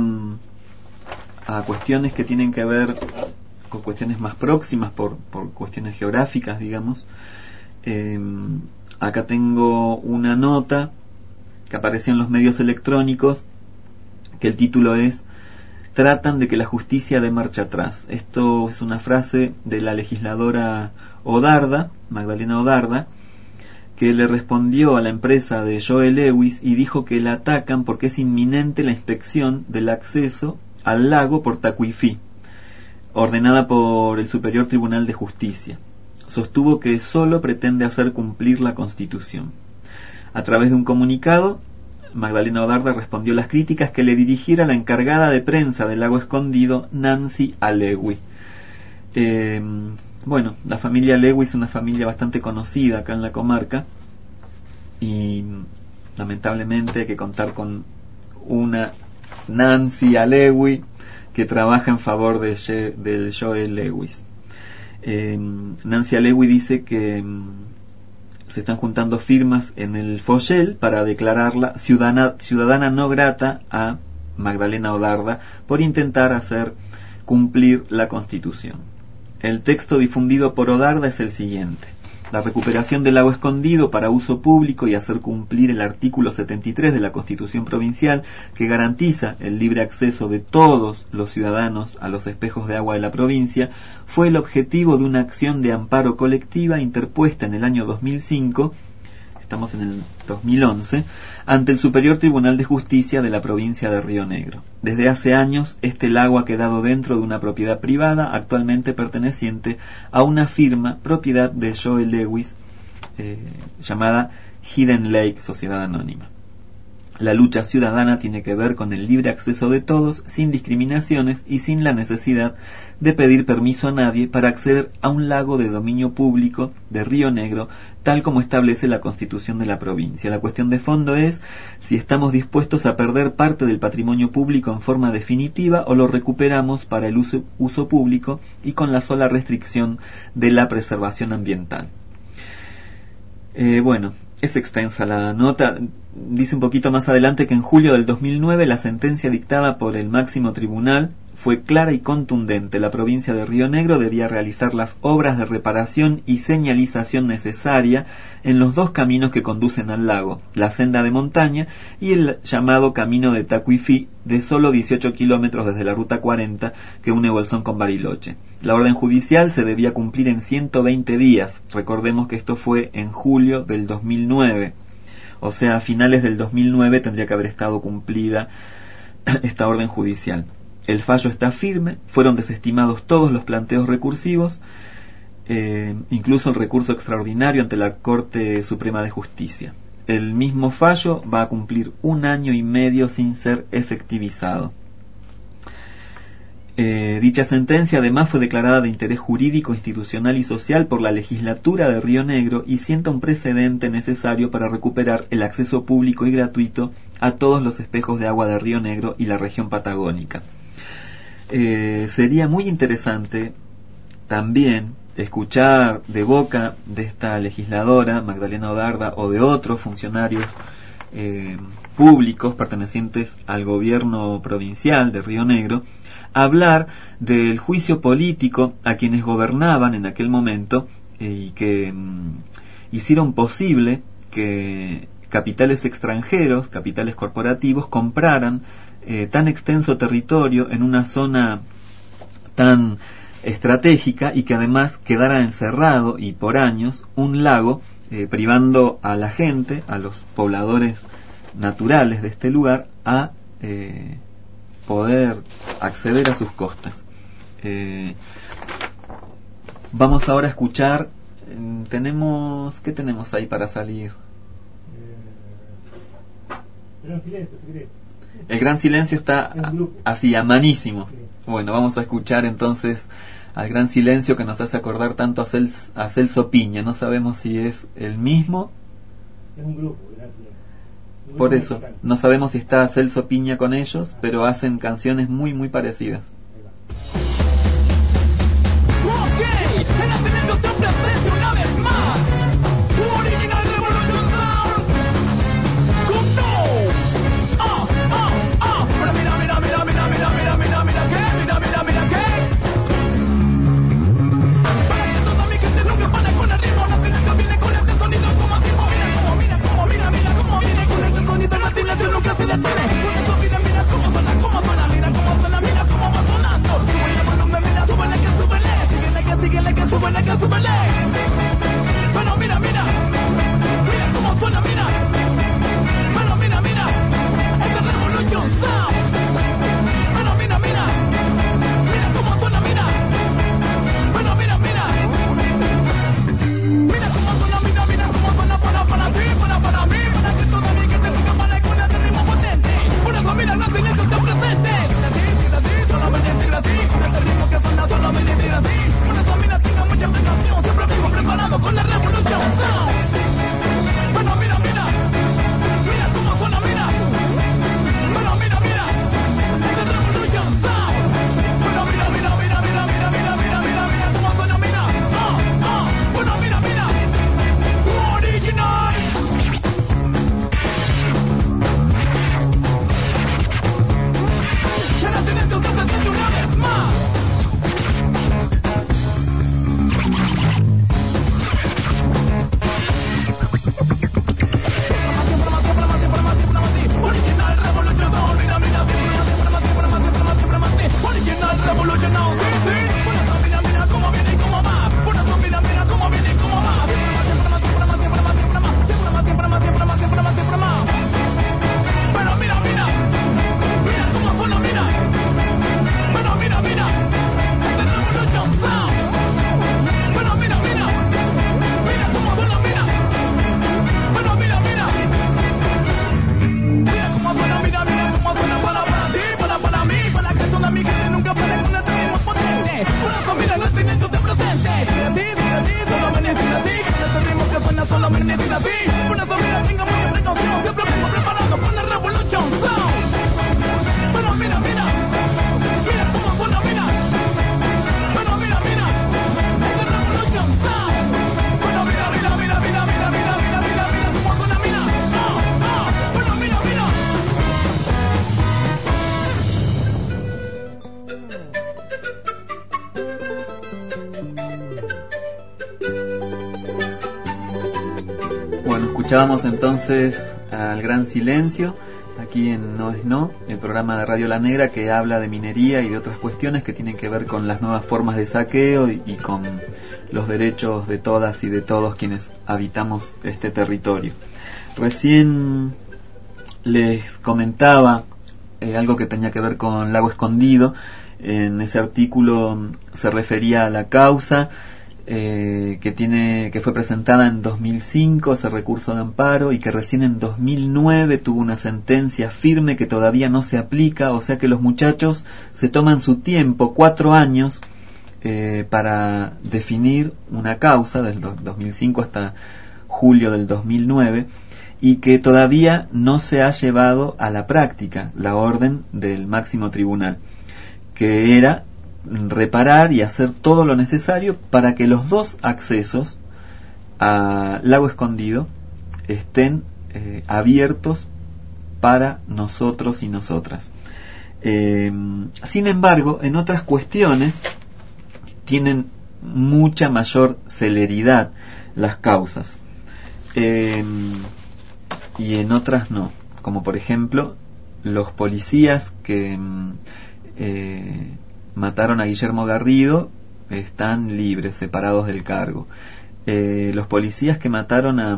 a cuestiones que tienen que ver con cuestiones más próximas por, por cuestiones geográficas, digamos, eh, acá tengo una nota que apareció en los medios electrónicos, que el título es "Tratan de que la justicia dé marcha atrás". Esto es una frase de la legisladora Odarda, Magdalena Odarda, que le respondió a la empresa de Joe Lewis y dijo que la atacan porque es inminente la inspección del acceso al lago por Tacuifí, ordenada por el Superior Tribunal de Justicia. Sostuvo que solo pretende hacer cumplir la Constitución. A través de un comunicado, Magdalena Odarda respondió las críticas que le dirigiera la encargada de prensa del Lago Escondido, Nancy Alewi. Eh, Bueno, la familia Lewy es una familia bastante conocida acá en la comarca, y lamentablemente hay que contar con una Nancy Alewi que trabaja en favor de She, del Joe Lewis. Eh, Nancy Alewi dice que um, se están juntando firmas en el Foyel para declararla ciudadana, ciudadana no grata a Magdalena Odarda por intentar hacer cumplir la Constitución. El texto difundido por Odarda es el siguiente: la recuperación del lago Escondido para uso público y hacer cumplir el artículo setenta y tres de la Constitución Provincial, que garantiza el libre acceso de todos los ciudadanos a los espejos de agua de la provincia, fue el objetivo de una acción de amparo colectiva interpuesta en el año dos mil cinco, estamos en el dos mil once, ante el Superior Tribunal de Justicia de la provincia de Río Negro. Desde hace años, este lago ha quedado dentro de una propiedad privada, actualmente perteneciente a una firma propiedad de Joe Lewis, eh, llamada Hidden Lake Sociedad Anónima. La lucha ciudadana tiene que ver con el libre acceso de todos, sin discriminaciones y sin la necesidad de pedir permiso a nadie para acceder a un lago de dominio público de Río Negro, tal como establece la Constitución de la provincia. La cuestión de fondo es si estamos dispuestos a perder parte del patrimonio público en forma definitiva o lo recuperamos para el uso, uso público y con la sola restricción de la preservación ambiental. Eh, bueno, es extensa la nota. Dice un poquito más adelante que en julio del dos mil nueve la sentencia dictada por el máximo tribunal fue clara y contundente. La provincia de Río Negro debía realizar las obras de reparación y señalización necesaria en los dos caminos que conducen al lago, la senda de montaña y el llamado camino de Tacuifí, de solo dieciocho kilómetros desde la ruta cuarenta que une Bolsón con Bariloche. La orden judicial se debía cumplir en ciento veinte días. Recordemos que esto fue en julio del dos mil nueve. O sea, a finales del dos mil nueve tendría que haber estado cumplida esta orden judicial. El fallo está firme, fueron desestimados todos los planteos recursivos, eh, incluso el recurso extraordinario ante la Corte Suprema de Justicia. El mismo fallo va a cumplir un año y medio sin ser efectivizado. Eh, dicha sentencia además fue declarada de interés jurídico, institucional y social por la legislatura de Río Negro y sienta un precedente necesario para recuperar el acceso público y gratuito a todos los espejos de agua de Río Negro y la región patagónica. Eh, sería muy interesante también escuchar de boca de esta legisladora, Magdalena Odarda, o de otros funcionarios eh, públicos pertenecientes al gobierno provincial de Río Negro, hablar del juicio político a quienes gobernaban en aquel momento eh, y que mm, hicieron posible que capitales extranjeros, capitales corporativos, compraran eh, tan extenso territorio en una zona tan estratégica y que además quedara encerrado y por años un lago, eh, privando a la gente, a los pobladores naturales de este lugar, a eh, poder acceder a sus costas. Eh, vamos ahora a escuchar, eh, tenemos, ¿qué tenemos ahí para salir? Gran silencio, si querés. El gran silencio está así, a manísimo. Bueno, vamos a escuchar entonces al gran silencio que nos hace acordar tanto a, Cel a Celso Piña. No sabemos si es el mismo. Es un grupo, gracias. Un Por grupo eso, musical. no sabemos si está Celso Piña con ellos, pero hacen canciones muy, muy parecidas. Una vez más, Original Revolution Sound. Con todo. Ah, ah, ah. Pero mira, mira, mira, mira, mira, mira, mira, mira, ¿qué? Mira, mira, mira, ¿qué? Para que toda mi gente nunca para con el ritmo, la silencio viene con este sonido como tipo, mira como, mira como, mira, mira como viene con este sonido, la silencio nunca se detiene. Con eso mira, mira cómo suena, cómo suena, mira cómo suena, mira cómo va sonando. Súbele el volumen, mira, súbele que súbele, síguele que síguele que súbele que súbele. Pero mira, mira, mira cómo suena, mira. Pero mira, mira, este es Revolution Sound. Pero mira, mira, mira cómo suena, mira. Pero mira, mira, mira cómo suena, mira, mira cómo suena para, para ti, para, para mí, para que toda mi gente nunca para con este ritmo potente. Por eso mira, no silencio está presente. Tira ti, tira ti, solamente tira ti. Este ritmo que suena solamente tira ti. Por eso mira, tenga mucha precaución, siempre vivo preparado con la Revolution Sound. Pero mira, mira, mira cómo suena, mira. Pero mira, mira, este es Revolution Sound. Pero mira, mira, mira, mira, mira, mira, mira, mira, mira cómo suena, mira. Ah, ah, bueno, mira, mira, Original. El silencio se presenta una vez más. Original Revolution Sound, mira, mira, Original Revolution Sound, sí, sí. Por eso mira, mira cómo viene y cómo va. Por eso mira, mira cómo viene y cómo va. Siempre más, siempre más, siempre más, siempre más, siempre más, siempre más, siempre más, siempre más, siempre más. Pero mira, mira, mira cómo suena, mira. Pero mira, mira, este es Revolution Sound. Pero mira, mira, mira cómo suena, mira. Pero mira, mira. Mira cómo suena, mira, mira cómo suena para, para ti, para, para mí, para que toda mi gente nunca pare con este ritmo potente. Por eso mira, no silencio te presente. Tira ti, tira ti, solamente tira ti. Con este ritmo que suena solamente tira ti. Por eso mira, tenga mucha precaución, siempre vengo preparado con el Revolution Sound. Pero mira, mira, mira cómo suena, mira. Pero mira, mira, este es Revolution Sound. Pero mira, mira, mira, mira, mira, mira, mira, mira, mira cómo suena, mira. Ah, ah, pero mira, mira. Bueno, escuchábamos entonces al Gran Silencio, aquí en No es No, el programa de Radio La Negra que habla de minería y de otras cuestiones que tienen que ver con las nuevas formas de saqueo y, y con los derechos de todas y de todos quienes habitamos este territorio. Recién les comentaba eh, algo que tenía que ver con Lago Escondido. En ese artículo se refería a la causa eh, que tiene que fue presentada en dos mil cinco, ese recurso de amparo, y que recién en dos mil nueve tuvo una sentencia firme que todavía no se aplica. O sea que los muchachos se toman su tiempo, cuatro años, eh, para definir una causa, desde el dos mil cinco hasta julio del dos mil nueve, y que todavía no se ha llevado a la práctica la orden del máximo tribunal, que era reparar y hacer todo lo necesario para que los dos accesos a Lago Escondido estén eh, abiertos para nosotros y nosotras. Eh, sin embargo, en otras cuestiones tienen mucha mayor celeridad las causas, eh, y en otras no, como por ejemplo los policías que eh, mataron a Guillermo Garrido están libres, separados del cargo. Eh, los policías que mataron a,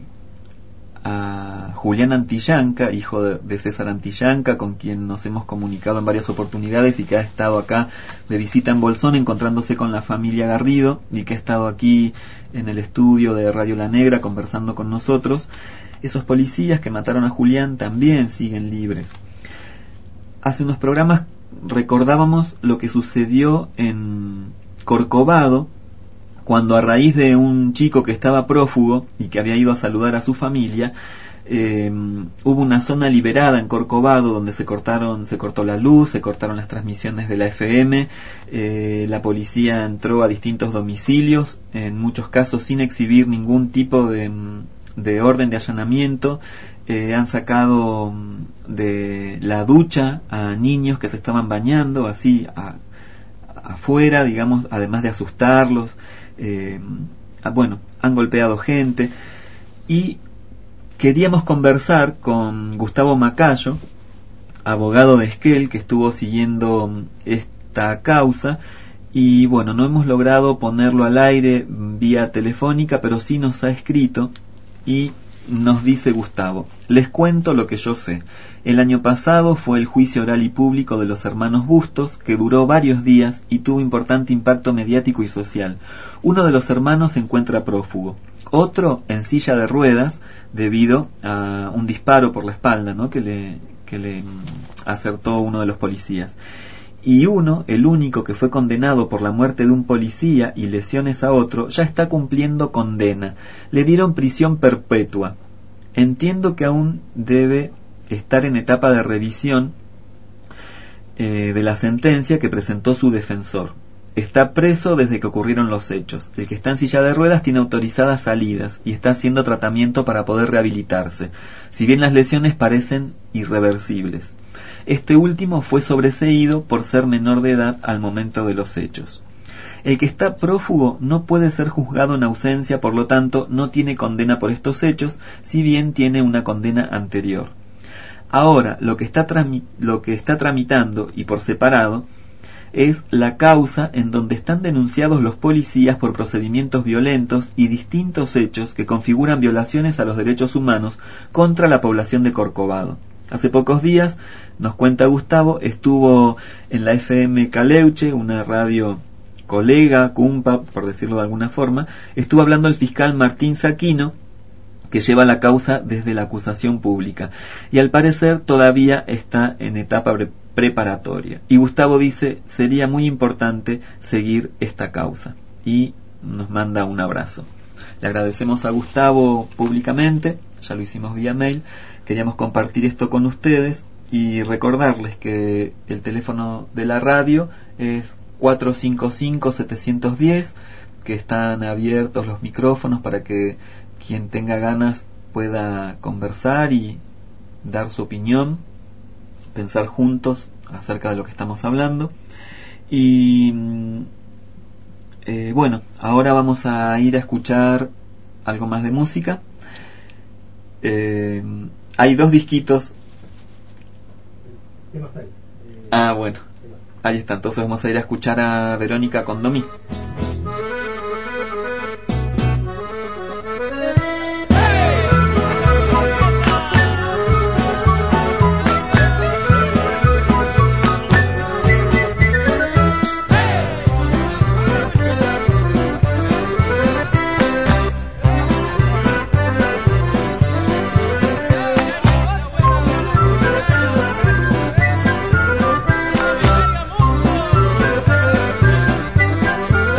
a Julián Antillanca, hijo de, de César Antillanca, con quien nos hemos comunicado en varias oportunidades y que ha estado acá de visita en Bolsón encontrándose con la familia Garrido, y que ha estado aquí en el estudio de Radio La Negra conversando con nosotros. Esos policías que mataron a Julián también siguen libres. Hace unos programas recordábamos lo que sucedió en Corcovado, cuando a raíz de un chico que estaba prófugo y que había ido a saludar a su familia, eh, hubo una zona liberada en Corcovado donde se cortaron, se cortó la luz, se cortaron las transmisiones de la F M, eh, la policía entró a distintos domicilios, en muchos casos sin exhibir ningún tipo de, de orden de allanamiento. Eh, han sacado de la ducha a niños que se estaban bañando así a, afuera, digamos, además de asustarlos. Eh, bueno, han golpeado gente, y queríamos conversar con Gustavo Macayo, abogado de Esquel, que estuvo siguiendo esta causa, y bueno, no hemos logrado ponerlo al aire vía telefónica, pero sí nos ha escrito y nos dice Gustavo: les cuento lo que yo sé. El año pasado fue el juicio oral y público de los hermanos Bustos, que duró varios días y tuvo importante impacto mediático y social. Uno de los hermanos se encuentra prófugo, otro en silla de ruedas debido a un disparo por la espalda, ¿no?, que le, que le acertó uno de los policías. Y uno, el único que fue condenado por la muerte de un policía y lesiones a otro, ya está cumpliendo condena. Le dieron prisión perpetua. Entiendo que aún debe estar en etapa de revisión eh, de la sentencia que presentó su defensor. Está preso desde que ocurrieron los hechos. El que está en silla de ruedas tiene autorizadas salidas y está haciendo tratamiento para poder rehabilitarse, si bien las lesiones parecen irreversibles. Este último fue sobreseído por ser menor de edad al momento de los hechos. El que está prófugo no puede ser juzgado en ausencia, por lo tanto no tiene condena por estos hechos, si bien tiene una condena anterior. Ahora, lo que está, trami- lo que está tramitando, y por separado, es la causa en donde están denunciados los policías por procedimientos violentos y distintos hechos que configuran violaciones a los derechos humanos contra la población de Corcovado. Hace pocos días, nos cuenta Gustavo, estuvo en la F M Caleuche, una radio colega, cumpa, por decirlo de alguna forma, estuvo hablando el fiscal Martín Saquino, que lleva la causa desde la acusación pública, y al parecer todavía está en etapa pre- preparatoria. Y Gustavo dice, sería muy importante seguir esta causa, y nos manda un abrazo. Le agradecemos a Gustavo públicamente, ya lo hicimos vía mail. Queríamos compartir esto con ustedes y recordarles que el teléfono de la radio es cuatro cinco cinco, siete uno cero, que están abiertos los micrófonos para que quien tenga ganas pueda conversar y dar su opinión, pensar juntos acerca de lo que estamos hablando. Y eh, bueno, ahora vamos a ir a escuchar algo más de música. Eh, hay dos disquitos. ¿Qué más hay? Ah, bueno, ahí está. Entonces vamos a ir a escuchar a Verónica Condomí. Hey!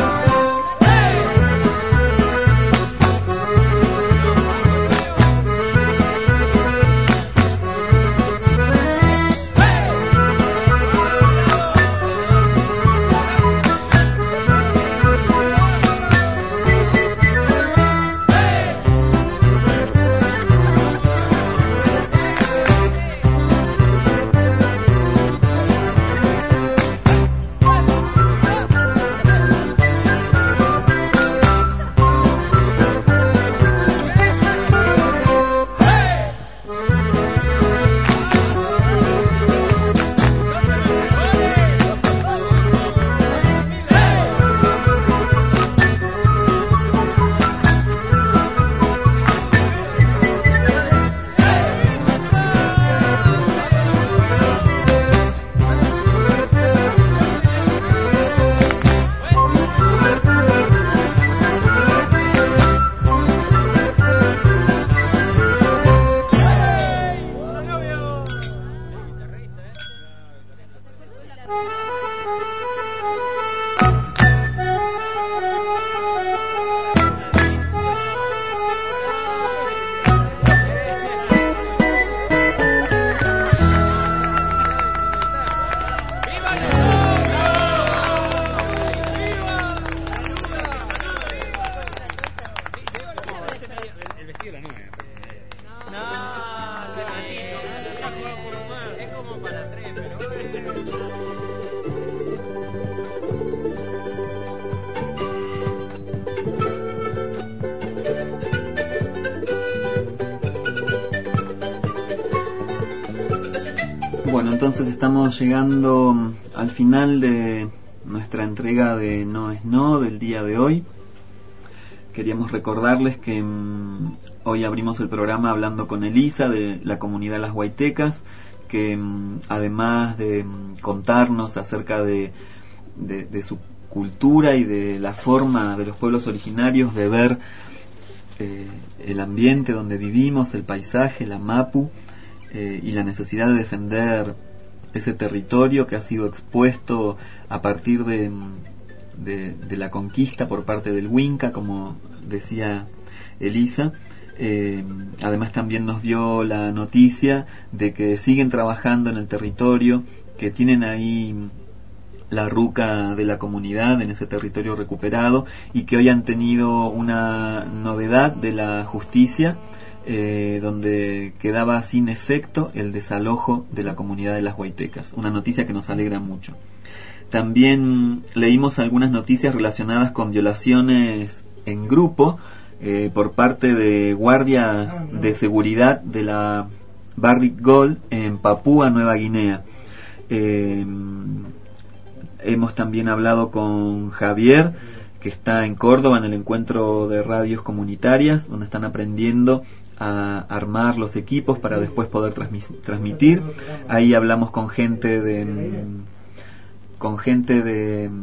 Bueno, entonces estamos llegando al final de nuestra entrega de No es No del día de hoy. Queríamos recordarles que mmm, hoy abrimos el programa hablando con Elisa de la comunidad Las Huaytecas, que mmm, además de mmm, contarnos acerca de, de, de su cultura y de la forma de los pueblos originarios de ver eh, el ambiente donde vivimos, el paisaje, la mapu, eh, y la necesidad de defender ese territorio que ha sido expuesto a partir de, de, de la conquista por parte del Huinca, como decía Elisa. Eh, además también nos dio la noticia de que siguen trabajando en el territorio, que tienen ahí la ruca de la comunidad en ese territorio recuperado, y que hoy han tenido una novedad de la justicia, eh, donde quedaba sin efecto el desalojo de la comunidad de Las Huaytecas, una noticia que nos alegra mucho. También leímos algunas noticias relacionadas con violaciones en grupo eh, por parte de guardias de seguridad de la Barrick Gold en Papúa Nueva Guinea. Eh, hemos también hablado con Javier, que está en Córdoba en el encuentro de radios comunitarias, donde están aprendiendo a armar los equipos para después poder transmis- transmitir. Ahí hablamos con gente de con gente de eh,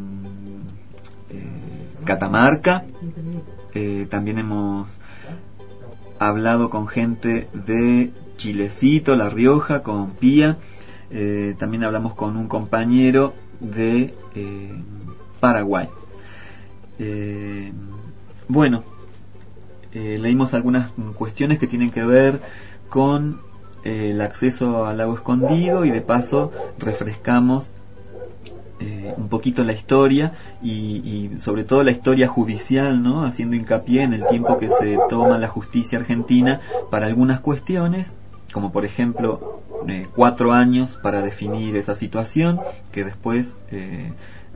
Catamarca. Eh, también hemos hablado con gente de Chilecito, La Rioja, con Pía. Eh, también hablamos con un compañero de eh, Paraguay. Eh, bueno, eh, leímos algunas cuestiones que tienen que ver con eh, el acceso al lago escondido, y de paso refrescamos eh, un poquito la historia y, y sobre todo la historia judicial, ¿no? Haciendo hincapié en el tiempo que se toma la justicia argentina para algunas cuestiones, como por ejemplo eh, cuatro años para definir esa situación, que después eh,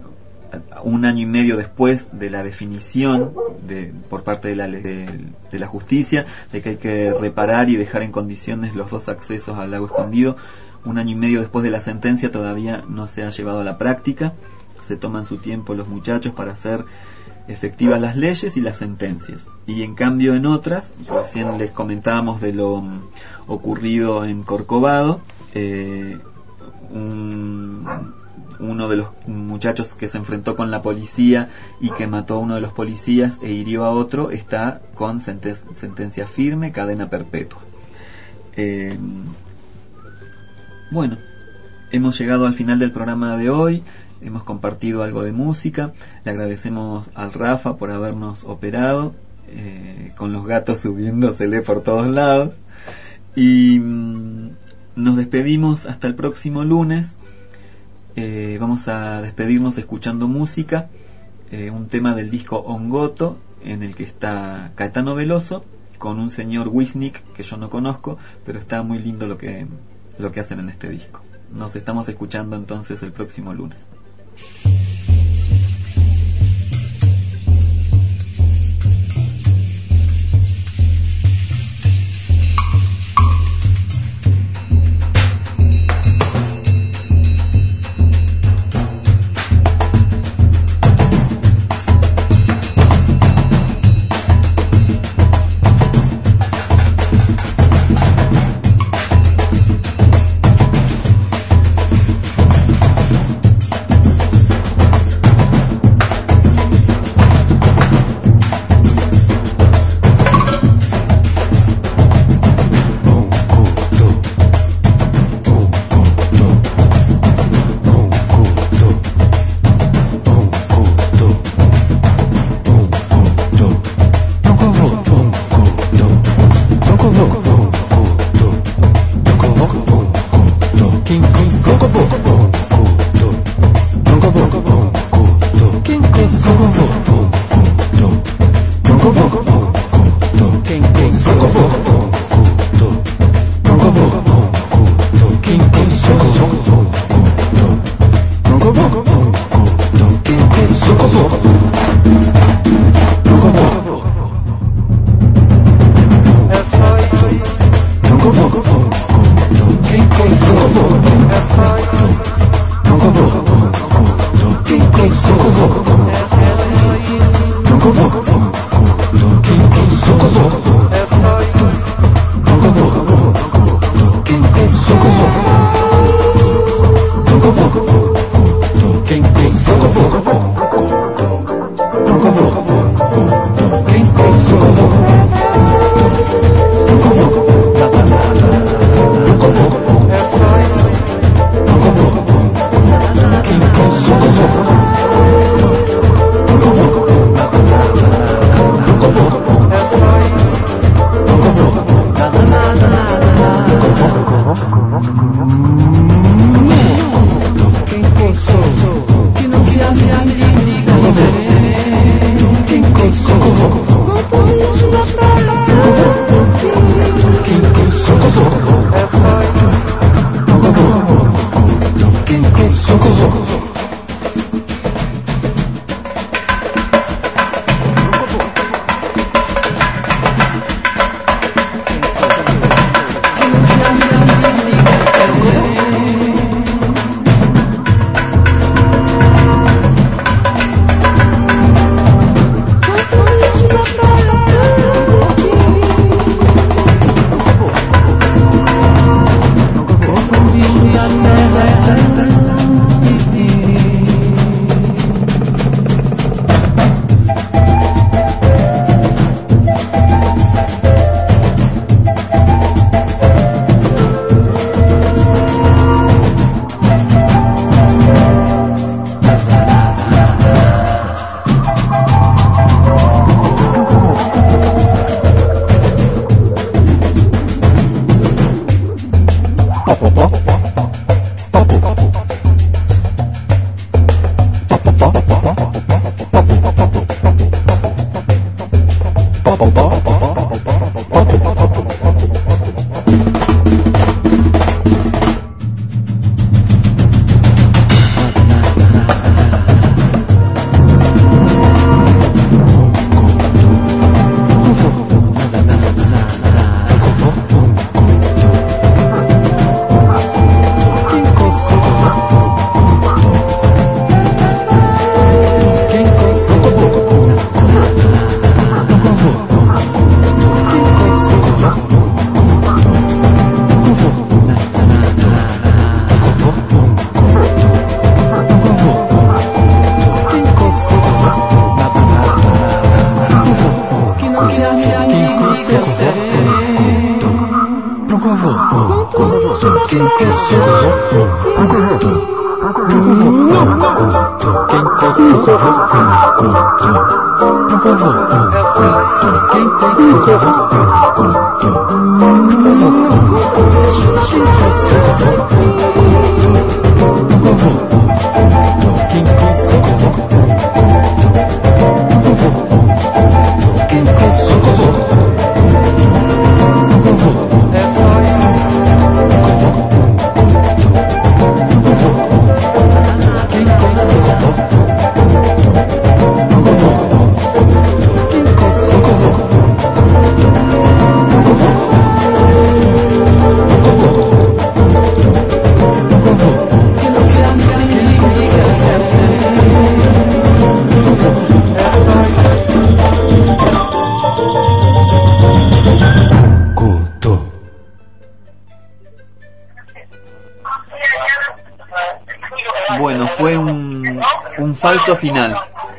un año y medio después de la definición de, por parte de la, de, de la justicia, de que hay que reparar y dejar en condiciones los dos accesos al lago escondido, un año y medio después de la sentencia todavía no se ha llevado a la práctica. Se toman su tiempo los muchachos para hacer efectivas las leyes y las sentencias, y en cambio en otras, recién les comentábamos de lo um, ocurrido en Corcovado, eh, un uno de los muchachos que se enfrentó con la policía y que mató a uno de los policías e hirió a otro, está con senten- sentencia firme, cadena perpetua. Eh, bueno, hemos llegado al final del programa de hoy, hemos compartido algo de música, le agradecemos al Rafa por habernos operado, eh, con los gatos subiéndosele por todos lados, y mm, nos despedimos hasta el próximo lunes. Eh, vamos a despedirnos escuchando música, eh, un tema del disco Ongoto, en el que está Caetano Veloso con un señor Wisnik que yo no conozco, pero está muy lindo lo que, lo que hacen en este disco. Nos estamos escuchando entonces el próximo lunes. Quem Falso final,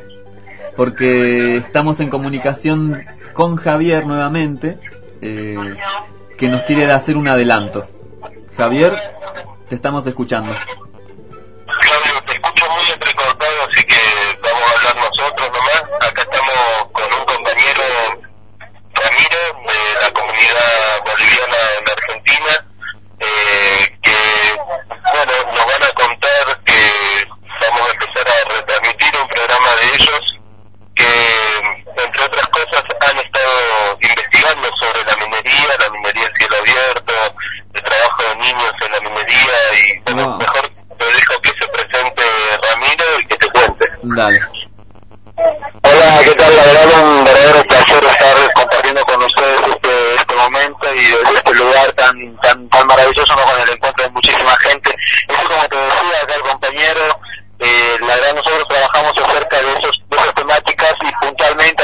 porque estamos en comunicación con Javier nuevamente, eh, que nos quiere hacer un adelanto. Javier, te estamos escuchando. Claudio, te escucho muy entrecortado, así que vamos a hablar nosotros nomás. Acá estamos con un compañero, Ramiro, de la comunidad boliviana en Argentina, eh, que, bueno, nos van a contar que vamos a empezar a retransmitir un programa de ellos que, entre otras cosas, han estado investigando sobre la minería, la minería a cielo abierto, el trabajo de niños en la minería y, bueno, wow. Mejor te dejo que se presente Ramiro y que te cuente. Dale. Hola, ¿qué tal? La verdad, un verdadero placer estar compartiendo con ustedes este, este momento y este lugar tan tan tan maravilloso, ¿no? Con el encuentro de muchísima gente. Eso, como te decía acá el compañero, Eh, la verdad nosotros trabajamos acerca de, esos, de esas temáticas y puntualmente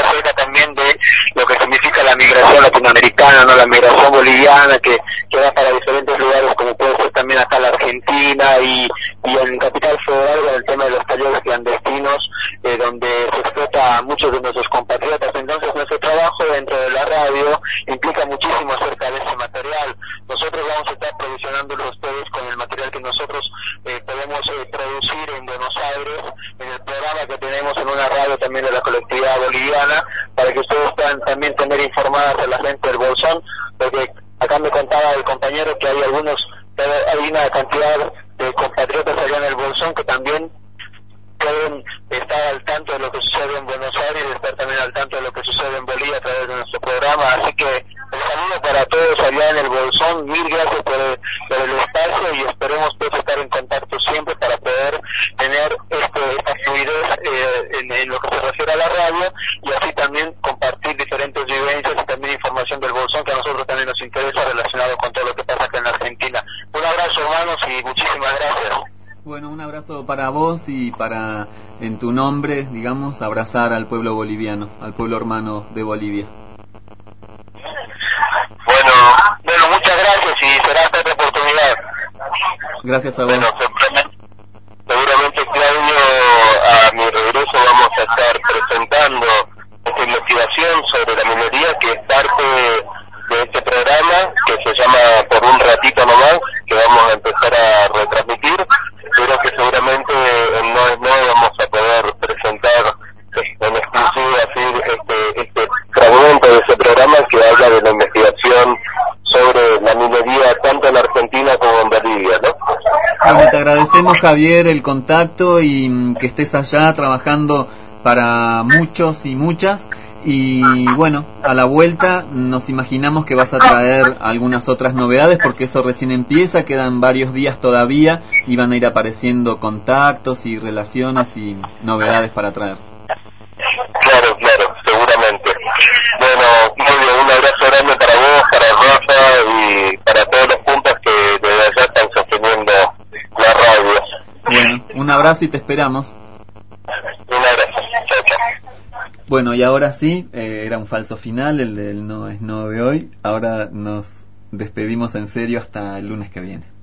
la migración boliviana que, que va para diferentes lugares, como puede ser también acá la Argentina y, y en Capital Federal con el tema de los talleres clandestinos, eh, donde se explota a muchos de nuestros compatriotas. Entonces nuestro trabajo dentro de la radio implica muchísimo acerca de ese material. Nosotros vamos a estar provisionándolo a ustedes con el material que nosotros eh, podemos eh, producir en Buenos Aires, en el programa que tenemos en una radio también de la colectividad boliviana, para que ustedes puedan también tener informadas a la gente del Bolsón, porque acá me contaba el compañero que hay algunos, hay una cantidad de compatriotas allá en el Bolsón que también pueden estar al tanto de lo que sucede en Buenos Aires y estar también al tanto de lo que sucede en Bolivia a través de nuestro programa. Así que el saludo para todos allá en el Bolsón, mil gracias por el, por el espacio y esperemos pues estar en contacto siempre para poder tener este, esta fluidez eh, en, en lo que se refiere a la radio y así también compartir diferentes vivencias y también información del Bolsón que a nosotros también nos interesa relacionado con todo lo que pasa acá en la Argentina. Un abrazo, hermanos, y muchísimas gracias. Bueno, un abrazo para vos y para, en tu nombre, digamos, abrazar al pueblo boliviano, al pueblo hermano de Bolivia. Bueno, bueno, muchas gracias y será hasta otra oportunidad. Gracias a vos. Bueno, seguramente, seguramente Claudio, a mi regreso vamos a estar presentando esta investigación sobre la minería que es parte de este programa que se llama Por un ratito nomás, que vamos a empezar a retransmitir, pero que seguramente en No es No vamos a poder presentar en exclusiva así este, este fragmento de ese programa que habla de la investigación sobre la minería tanto en Argentina como en Bolivia, ¿no? Bueno, te agradecemos, Javier, el contacto y que estés allá trabajando para muchos y muchas. Y bueno, a la vuelta nos imaginamos que vas a traer algunas otras novedades porque eso recién empieza, quedan varios días todavía y van a ir apareciendo contactos y relaciones y novedades para traer. Claro, claro, seguramente. Bueno, Claudio, un abrazo grande para vos, para Rafa y para todos los puntos que desde allá están sosteniendo la radio. Bueno, un abrazo y te esperamos. Un abrazo, chao, chao. Bueno, y ahora sí, eh, era un falso final el del No es No de hoy. Ahora nos despedimos en serio hasta el lunes que viene.